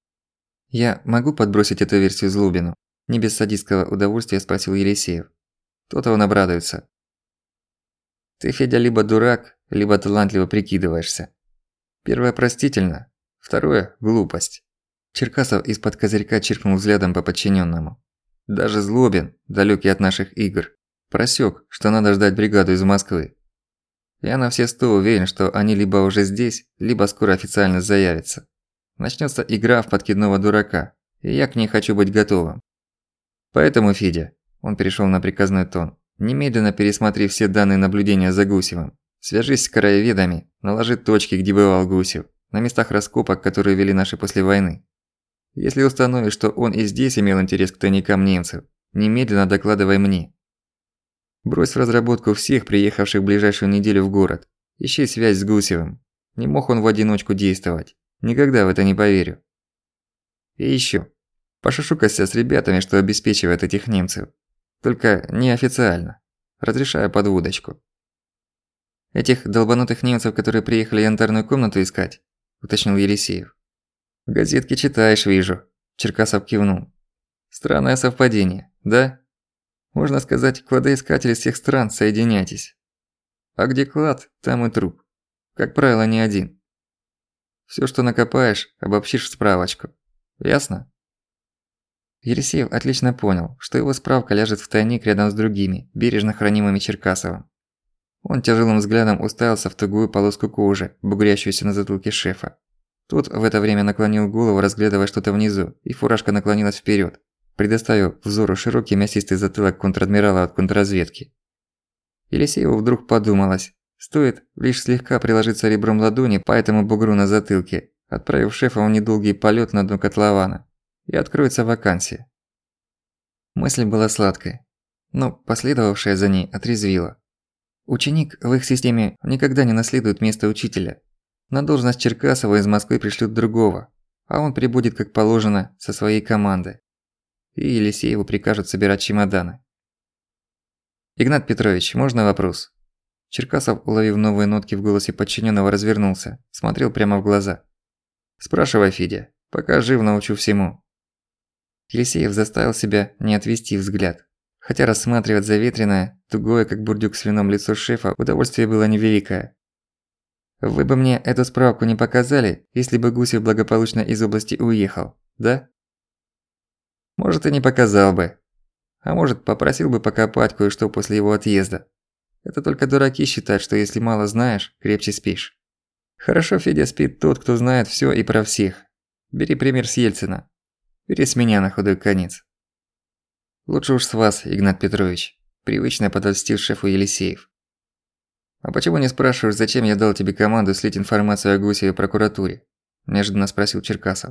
«Я могу подбросить эту версию Злобину?» – не без садистского удовольствия спросил Елисеев. То-то он обрадуется. «Ты, Федя, либо дурак, либо талантливо прикидываешься. Первое простительно, второе – глупость». Черкасов из-под козырька чиркнул взглядом по подчиненному. Даже Злобин, далёкий от наших игр, просёк, что надо ждать бригаду из Москвы. Я на все 100 уверен, что они либо уже здесь, либо скоро официально заявятся. Начнётся игра в подкидного дурака, и я к ней хочу быть готовым. Поэтому, Федя, он перешёл на приказной тон, немедленно пересмотри все данные наблюдения за Гусевым. Свяжись с краеведами, наложи точки, где бывал Гусев, на местах раскопок, которые вели наши после войны. Если установишь, что он и здесь имел интерес к тайникам немцев, немедленно докладывай мне. Брось в разработку всех, приехавших в ближайшую неделю в город. Ищи связь с Гусевым. Не мог он в одиночку действовать. Никогда в это не поверю. И ещё. Пошушукайся с ребятами, что обеспечивают этих немцев. Только неофициально. Разрешаю под водочку. Этих долбанутых немцев, которые приехали янтарную комнату искать, уточнил Елисеев. Газетки читаешь, вижу. Черкасов кивнул. Странное совпадение, да? Можно сказать, кладоискатели всех стран, соединяйтесь. А где клад, там и труп. Как правило, не один. Всё, что накопаешь, обобщишь в справочку. Ясно? Елисеев отлично понял, что его справка ляжет в тайник рядом с другими, бережно хранимыми Черкасовым. Он тяжелым взглядом уставился в тугую полоску кожи, бугрящуюся на затылке шефа. Тот в это время наклонил голову, разглядывая что-то внизу, и фуражка наклонилась вперёд, предоставив взору широкий мясистый затылок контр-адмирала от контрразведки. Елисееву вдруг подумалось, стоит лишь слегка приложиться ребром ладони по этому бугру на затылке, отправив шефа в недолгий полёт на дно котлована, и откроется вакансия. Мысль была сладкой, но последовавшая за ней отрезвила. Ученик в их системе никогда не наследует место учителя. На должность Черкасова из Москвы пришлют другого, а он прибудет как положено со своей командой. И Елисееву прикажут собирать чемоданы. «Игнат Петрович, можно вопрос?» Черкасов, уловив новые нотки в голосе подчиненного, развернулся, смотрел прямо в глаза. «Спрашивай, Федя, пока жив, научу всему». Елисеев заставил себя не отвести взгляд. Хотя рассматривать заветренное, тугое, как бурдюк с вином лицо шефа, удовольствие было невеликое. «Вы бы мне эту справку не показали, если бы Гусев благополучно из области уехал, да?» «Может, и не показал бы. А может, попросил бы покопать кое-что после его отъезда. Это только дураки считают, что если мало знаешь, крепче спишь. Хорошо, Федя, спит тот, кто знает всё и про всех. Бери пример с Ельцина. Бери с меня на худой конец». «Лучше уж с вас, Игнат Петрович», – привычно подольстил шефу Елисеев. «А почему не спрашиваешь, зачем я дал тебе команду слить информацию о Гусеве прокуратуре?» – неожиданно спросил Черкасов.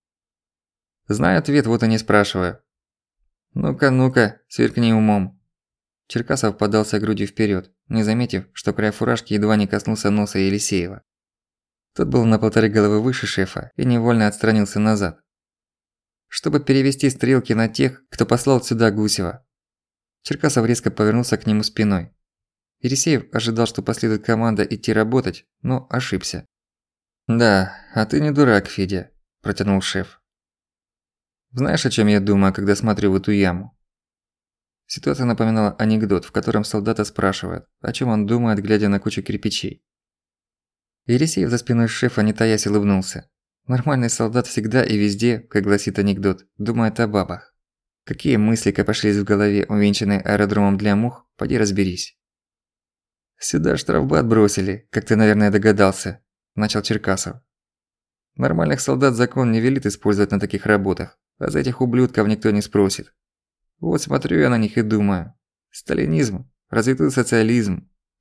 «Знаю ответ, вот и не спрашиваю». «Ну-ка, ну-ка, сверкни умом». Черкасов подался грудью вперёд, не заметив, что край фуражки едва не коснулся носа Елисеева. Тот был на 1,5 головы выше шефа и невольно отстранился назад, чтобы перевести стрелки на тех, кто послал сюда Гусева. Черкасов резко повернулся к нему спиной. Елисеев ожидал, что последует команда идти работать, но ошибся. «Да, а ты не дурак, Федя», – протянул шеф. «Знаешь, о чём я думаю, когда смотрю в эту яму?» Ситуация напоминала анекдот, в котором солдата спрашивают, о чём он думает, глядя на кучу кирпичей. Елисеев за спиной шефа, не таясь, улыбнулся. Нормальный солдат всегда и везде, как гласит анекдот, думает о бабах. Какие мысли копошились в голове, увенчанной аэродромом для мух, поди разберись. «Сюда штрафбат бросили, как ты, наверное, догадался», – начал Черкасов. «Нормальных солдат закон не велит использовать на таких работах, а за этих ублюдков никто не спросит. Вот смотрю я на них и думаю. Сталинизм, развитой социализм,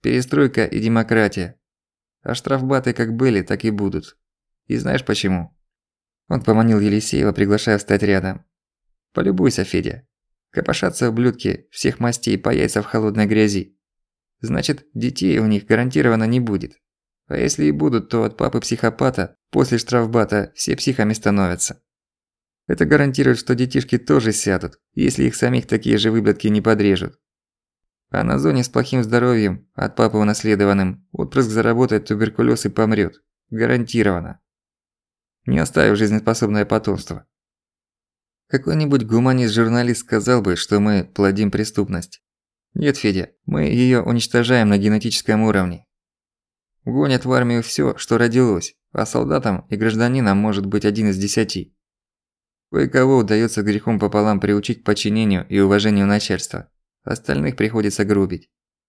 перестройка и демократия. А штрафбаты как были, так и будут. И знаешь почему? Он поманил Елисеева, приглашая встать рядом. Полюбуйся, Федя. Копошатся ублюдки всех мастей по яйца в холодной грязи. Значит, детей у них гарантированно не будет. А если и будут, то от папы-психопата после штрафбата все психами становятся. Это гарантирует, что детишки тоже сядут, если их самих такие же выблядки не подрежут. А на зоне с плохим здоровьем, от папы унаследованным, отпрыск заработает туберкулез и помрёт. Гарантированно. Не оставив жизнеспособное потомство. Какой-нибудь гуманист-журналист сказал бы, что мы плодим преступность. Нет, Федя, мы её уничтожаем на генетическом уровне. Гонят в армию всё, что родилось, а солдатам и гражданинам может быть 1 из 10. Кое-кого удаётся грехом пополам приучить к подчинению и уважению начальства. Остальных приходится грубить.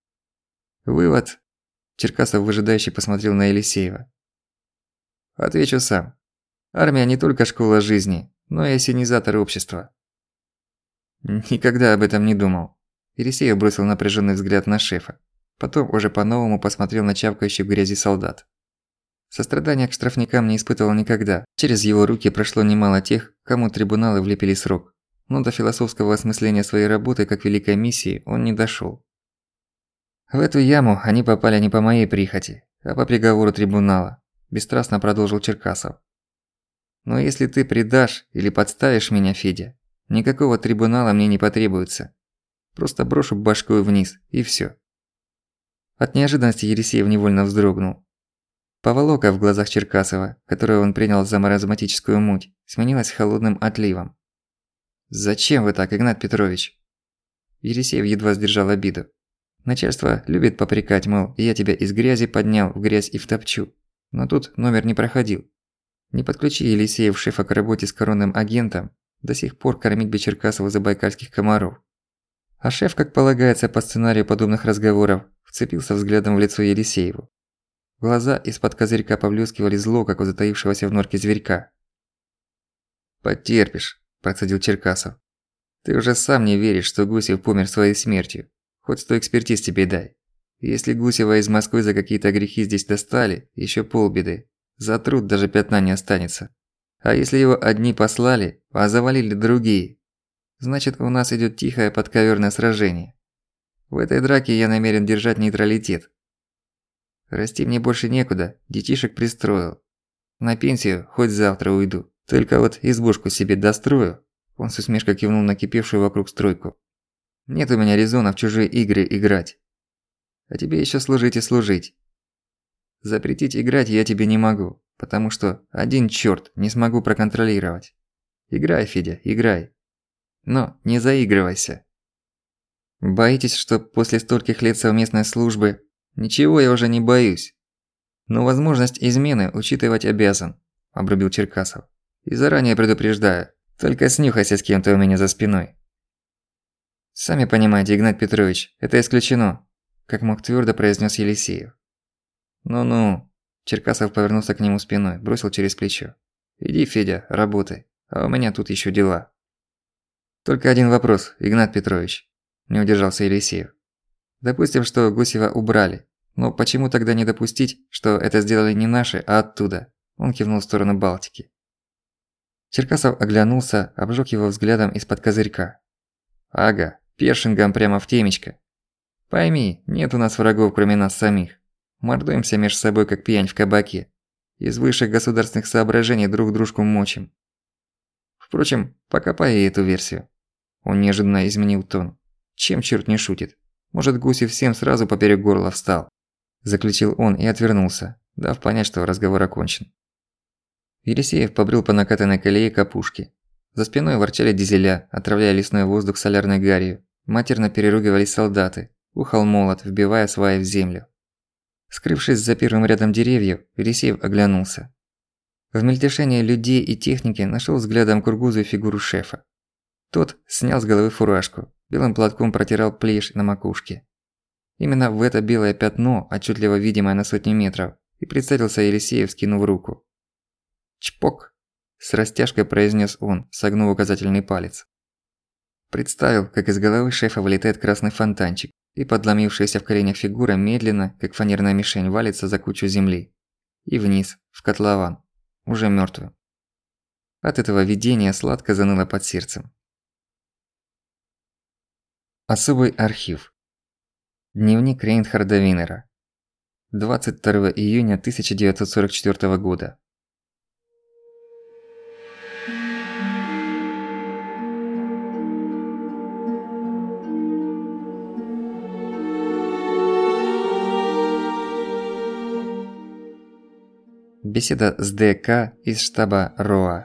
Вывод. Черкасов выжидающе посмотрел на Елисеева. Отвечу сам. Армия не только школа жизни, но и осенизатор общества. Никогда об этом не думал. Елисеев бросил напряжённый взгляд на шефа. Потом уже по-новому посмотрел на чавкающих в грязи солдат. Сострадания к штрафникам не испытывал никогда. Через его руки прошло немало тех, кому трибуналы влепили срок. Но до философского осмысления своей работы как великой миссии он не дошёл. В эту яму они попали не по моей прихоти, а по приговору трибунала, бесстрастно продолжил Черкасов. Но если ты предашь или подставишь меня, Федя, никакого трибунала мне не потребуется. Просто брошу башкой вниз, и всё. От неожиданности Елисеев невольно вздрогнул. Поволока в глазах Черкасова, которую он принял за маразматическую муть, сменилась холодным отливом. «Зачем вы так, Игнат Петрович?» Елисеев едва сдержал обиду. Начальство любит попрекать, мол, я тебя из грязи поднял, в грязь и втопчу. Но тут номер не проходил. Не подключи Елисеев шефа к работе с коронным агентом, до сих пор кормить бы Черкасова забайкальских комаров. А шеф, как полагается по сценарию подобных разговоров, вцепился взглядом в лицо Елисееву. Глаза из-под козырька поблескивали зло, как у затаившегося в норке зверька. «Потерпишь», – процедил Черкасов. «Ты уже сам не веришь, что Гусев помер своей смертью. Хоть 100 экспертиз тебе дай. Если Гусева из Москвы за какие-то грехи здесь достали, ещё полбеды. За труд даже пятна не останется. А если его одни послали, а завалили другие, значит, у нас идёт тихое подковерное сражение. В этой драке я намерен держать нейтралитет. Расти мне больше некуда, детишек пристроил. На пенсию хоть завтра уйду. Только вот избушку себе дострою». Он с усмешкой кивнул на кипевшую вокруг стройку. «Нет у меня резона в чужие игры играть. А тебе ещё служить и служить. Запретить играть я тебе не могу, потому что один чёрт не смогу проконтролировать. Играй, Федя, играй. Но не заигрывайся. Боитесь, что после стольких лет совместной службы... Ничего я уже не боюсь. Но возможность измены учитывать обязан», – обрубил Черкасов. «И заранее предупреждаю, только снюхайся с кем-то у меня за спиной». «Сами понимаете, Игнат Петрович, это исключено», – как мог твёрдо произнёс Елисеев. «Ну-ну», – Черкасов повернулся к нему спиной, бросил через плечо. «Иди, Федя, работай, а у меня тут ещё дела». «Только один вопрос, Игнат Петрович», – не удержался Елисеев. «Допустим, что Гусева убрали, но почему тогда не допустить, что это сделали не наши, а оттуда?» Он кивнул в сторону Балтики. Черкасов оглянулся, обжёг его взглядом из-под козырька. «Ага, першингом прямо в темечко. Пойми, нет у нас врагов, кроме нас самих. Мордуемся между собой, как пьянь в кабаке. Из высших государственных соображений друг дружку мочим. Впрочем, покопай и эту версию». Он неожиданно изменил тон. «Чем чёрт не шутит? Может, Гусев всем сразу поперёк горла встал?» Заключил он и отвернулся, дав понять, что разговор окончен. Елисеев побрел по накатанной колее к опушке. За спиной ворчали дизеля, отравляя лесной воздух солярной гарью. Матерно переругивались солдаты. Ухал молот, вбивая сваи в землю. Скрывшись за первым рядом деревьев, Елисеев оглянулся. В мельтешении людей и техники нашёл взглядом кургузую фигуру шефа. Тот снял с головы фуражку, белым платком протирал плешь на макушке. Именно в это белое пятно, отчетливо видимое на сотни метров, и прицелился Елисеев, скинув руку. «Чпок!» – с растяжкой произнес он, согнув указательный палец. Представил, как из головы шефа вылетает красный фонтанчик, и подломившаяся в коленях фигура медленно, как фанерная мишень, валится за кучу земли. И вниз, в котлован, уже мёртвым. От этого видения сладко заныло под сердцем. Особый архив. Дневник Рейнхарда Винера. 22 июня 1944 года. Беседа с ДК из штаба РОА.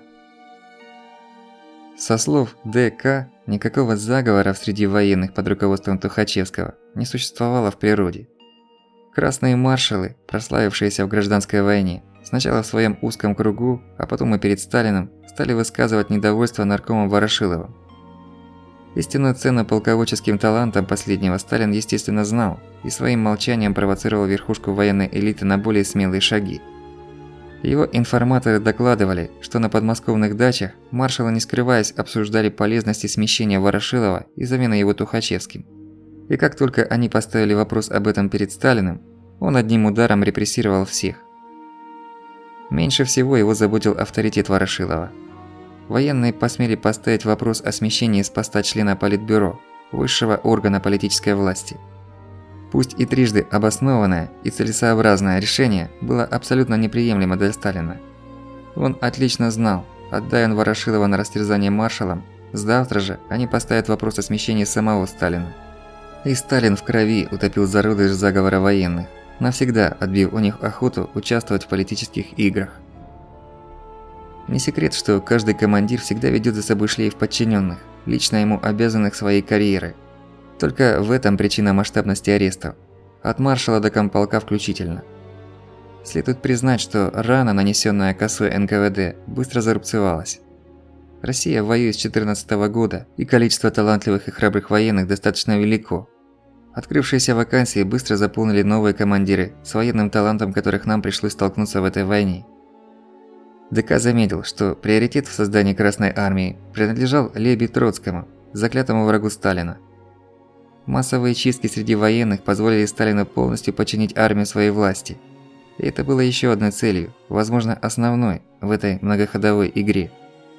Со слов ДК, никакого заговора среди военных под руководством Тухачевского не существовало в природе. Красные маршалы, прославившиеся в гражданской войне, сначала в своем узком кругу, а потом и перед Сталиным, стали высказывать недовольство наркомом Ворошиловым. Истинную цену полководческим талантам последнего Сталин, естественно, знал и своим молчанием провоцировал верхушку военной элиты на более смелые шаги. Его информаторы докладывали, что на подмосковных дачах маршалы, не скрываясь, обсуждали полезности смещения Ворошилова и замены его Тухачевским. И как только они поставили вопрос об этом перед Сталиным, он одним ударом репрессировал всех. Меньше всего его заботил авторитет Ворошилова. Военные посмели поставить вопрос о смещении с поста члена Политбюро, высшего органа политической власти. Пусть и трижды обоснованное и целесообразное решение было абсолютно неприемлемо для Сталина. Он отлично знал, отдая он Ворошилова на растерзание маршалам, завтра же они поставят вопрос о смещении самого Сталина. И Сталин в крови утопил зародыш заговора военных, навсегда отбив у них охоту участвовать в политических играх. Не секрет, что каждый командир всегда ведёт за собой шлейф подчинённых, лично ему обязанных своей карьерой. Только в этом причина масштабности арестов, от маршала до комполка включительно. Следует признать, что рана, нанесённая косой НКВД, быстро зарубцевалась. Россия воюет с 2014 года, и количество талантливых и храбрых военных достаточно велико. Открывшиеся вакансии быстро заполнили новые командиры, с военным талантом которых нам пришлось столкнуться в этой войне. ДК заметил, что приоритет в создании Красной Армии принадлежал Леби Троцкому, заклятому врагу Сталина. Массовые чистки среди военных позволили Сталину полностью подчинить армию своей власти. И это было ещё одной целью, возможно, основной, в этой многоходовой игре.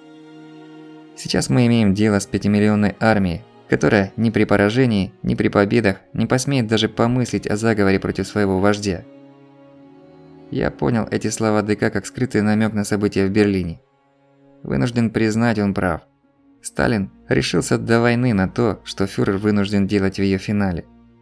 Сейчас мы имеем дело с 5-миллионной армией, которая ни при поражении, ни при победах не посмеет даже помыслить о заговоре против своего вождя. Я понял эти слова ДК как скрытый намёк на события в Берлине. Вынужден признать, он прав. Сталин решился до войны на то, что фюрер вынужден делать в её финале.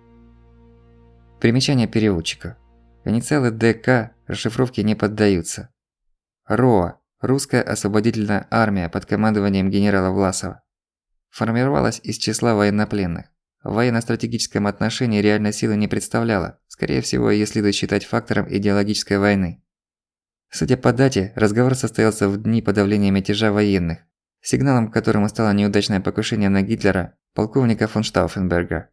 Примечание переводчика. Инициалы ДК расшифровке не поддаются. РОА – Русская освободительная армия под командованием генерала Власова. Формировалась из числа военнопленных. В военно-стратегическом отношении реальной силы не представляла, скорее всего, её следует считать фактором идеологической войны. Судя по дате, разговор состоялся в дни подавления мятежа военных, сигналом к которому стало неудачное покушение на Гитлера полковника фон Штауфенберга.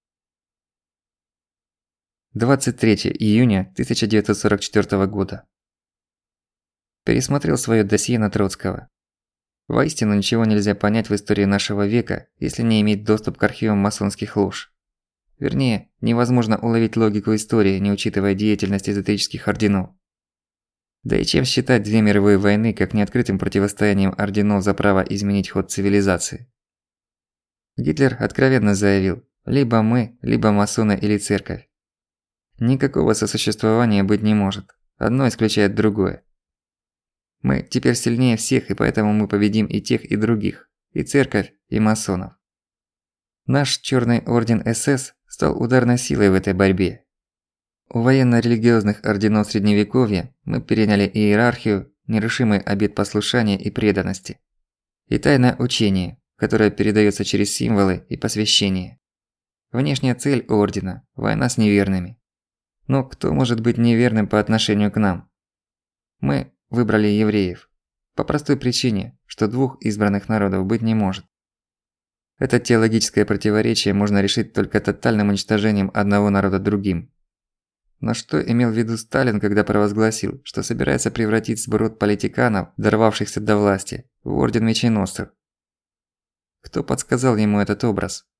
23 июня 1944 года. Пересмотрел своё досье на Троцкого. Воистину ничего нельзя понять в истории нашего века, если не иметь доступ к архивам масонских лож. Вернее, невозможно уловить логику истории, не учитывая деятельность эзотерических орденов. Да и чем считать две мировые войны как неоткрытым противостоянием орденов за право изменить ход цивилизации? Гитлер откровенно заявил: либо мы, либо масоны или церковь. Никакого сосуществования быть не может, одно исключает другое. Мы теперь сильнее всех, и поэтому мы победим и тех, и других, и церковь, и масонов. Наш Чёрный орден СС стал ударной силой в этой борьбе. У военно-религиозных орденов Средневековья мы переняли иерархию, нерушимый обет послушания и преданности. И тайное учение, которое передаётся через символы и посвящение. Внешняя цель ордена – война с неверными. Но кто может быть неверным по отношению к нам? Мы выбрали евреев. По простой причине, что двух избранных народов быть не может. Это теологическое противоречие можно решить только тотальным уничтожением одного народа другим. Но что имел в виду Сталин, когда провозгласил, что собирается превратить сброд политиканов, дорвавшихся до власти, в орден меченосцев? Кто подсказал ему этот образ?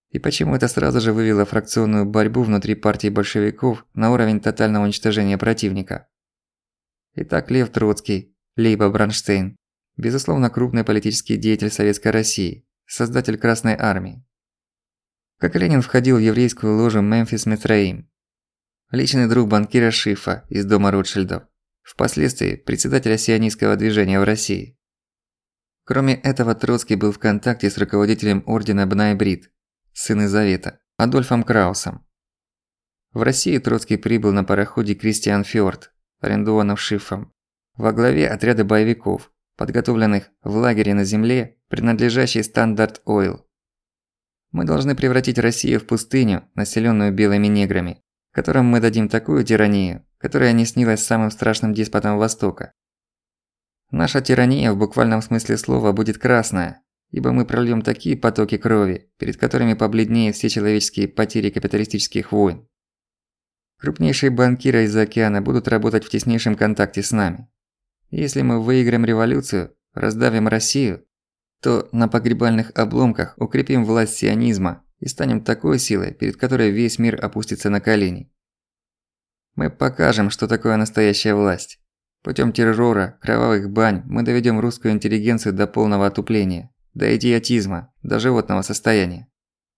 И почему это сразу же вывело фракционную борьбу внутри партии большевиков на уровень тотального уничтожения противника? Итак, Лев Троцкий, либо Бронштейн, безусловно, крупный политический деятель Советской России, создатель Красной Армии. Как Ленин входил в еврейскую ложу Мемфис Мицраим. Личный друг банкира Шифа из дома Ротшильдов, впоследствии председателя сионистского движения в России. Кроме этого, Троцкий был в контакте с руководителем ордена Бнай-Брит, сыны Завета, Адольфом Краусом. В России Троцкий прибыл на пароходе «Кристиан Фьорд», арендованном Шифом, во главе отряда боевиков, подготовленных в лагере на земле, принадлежащей Стандарт Ойл. Мы должны превратить Россию в пустыню, населенную белыми неграми, которым мы дадим такую тиранию, которая не снилась самым страшным деспотом Востока. Наша тирания в буквальном смысле слова будет красная, ибо мы прольём такие потоки крови, перед которыми побледнеют все человеческие потери капиталистических войн. Крупнейшие банкиры из-за океана будут работать в теснейшем контакте с нами. И если мы выиграем революцию, раздавим Россию, то на погребальных обломках укрепим власть сионизма и станем такой силой, перед которой весь мир опустится на колени. Мы покажем, что такое настоящая власть. Путём террора, кровавых бань мы доведём русскую интеллигенцию до полного отупления, до идиотизма, до животного состояния.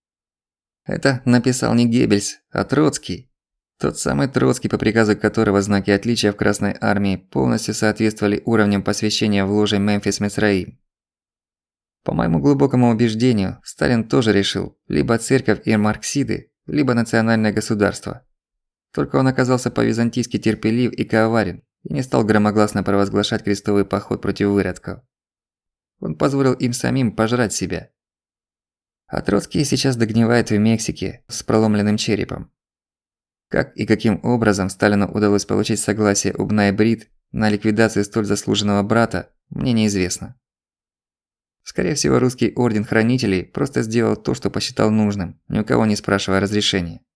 Это написал не Геббельс, а Троцкий. Тот самый Троцкий, по приказу которого знаки отличия в Красной Армии полностью соответствовали уровням посвящения в ложе Мемфис Мицраим. По моему глубокому убеждению, Сталин тоже решил либо церковь и марксиды, либо национальное государство. Только он оказался по-византийски терпелив и коварен и не стал громогласно провозглашать крестовый поход против выродков. Он позволил им самим пожрать себя. А Троцкий сейчас догнивает в Мексике с проломленным черепом. Как и каким образом Сталину удалось получить согласие у Бнай-Брит на ликвидацию столь заслуженного брата, мне неизвестно. Скорее всего, русский орден хранителей просто сделал то, что посчитал нужным, ни у кого не спрашивая разрешения.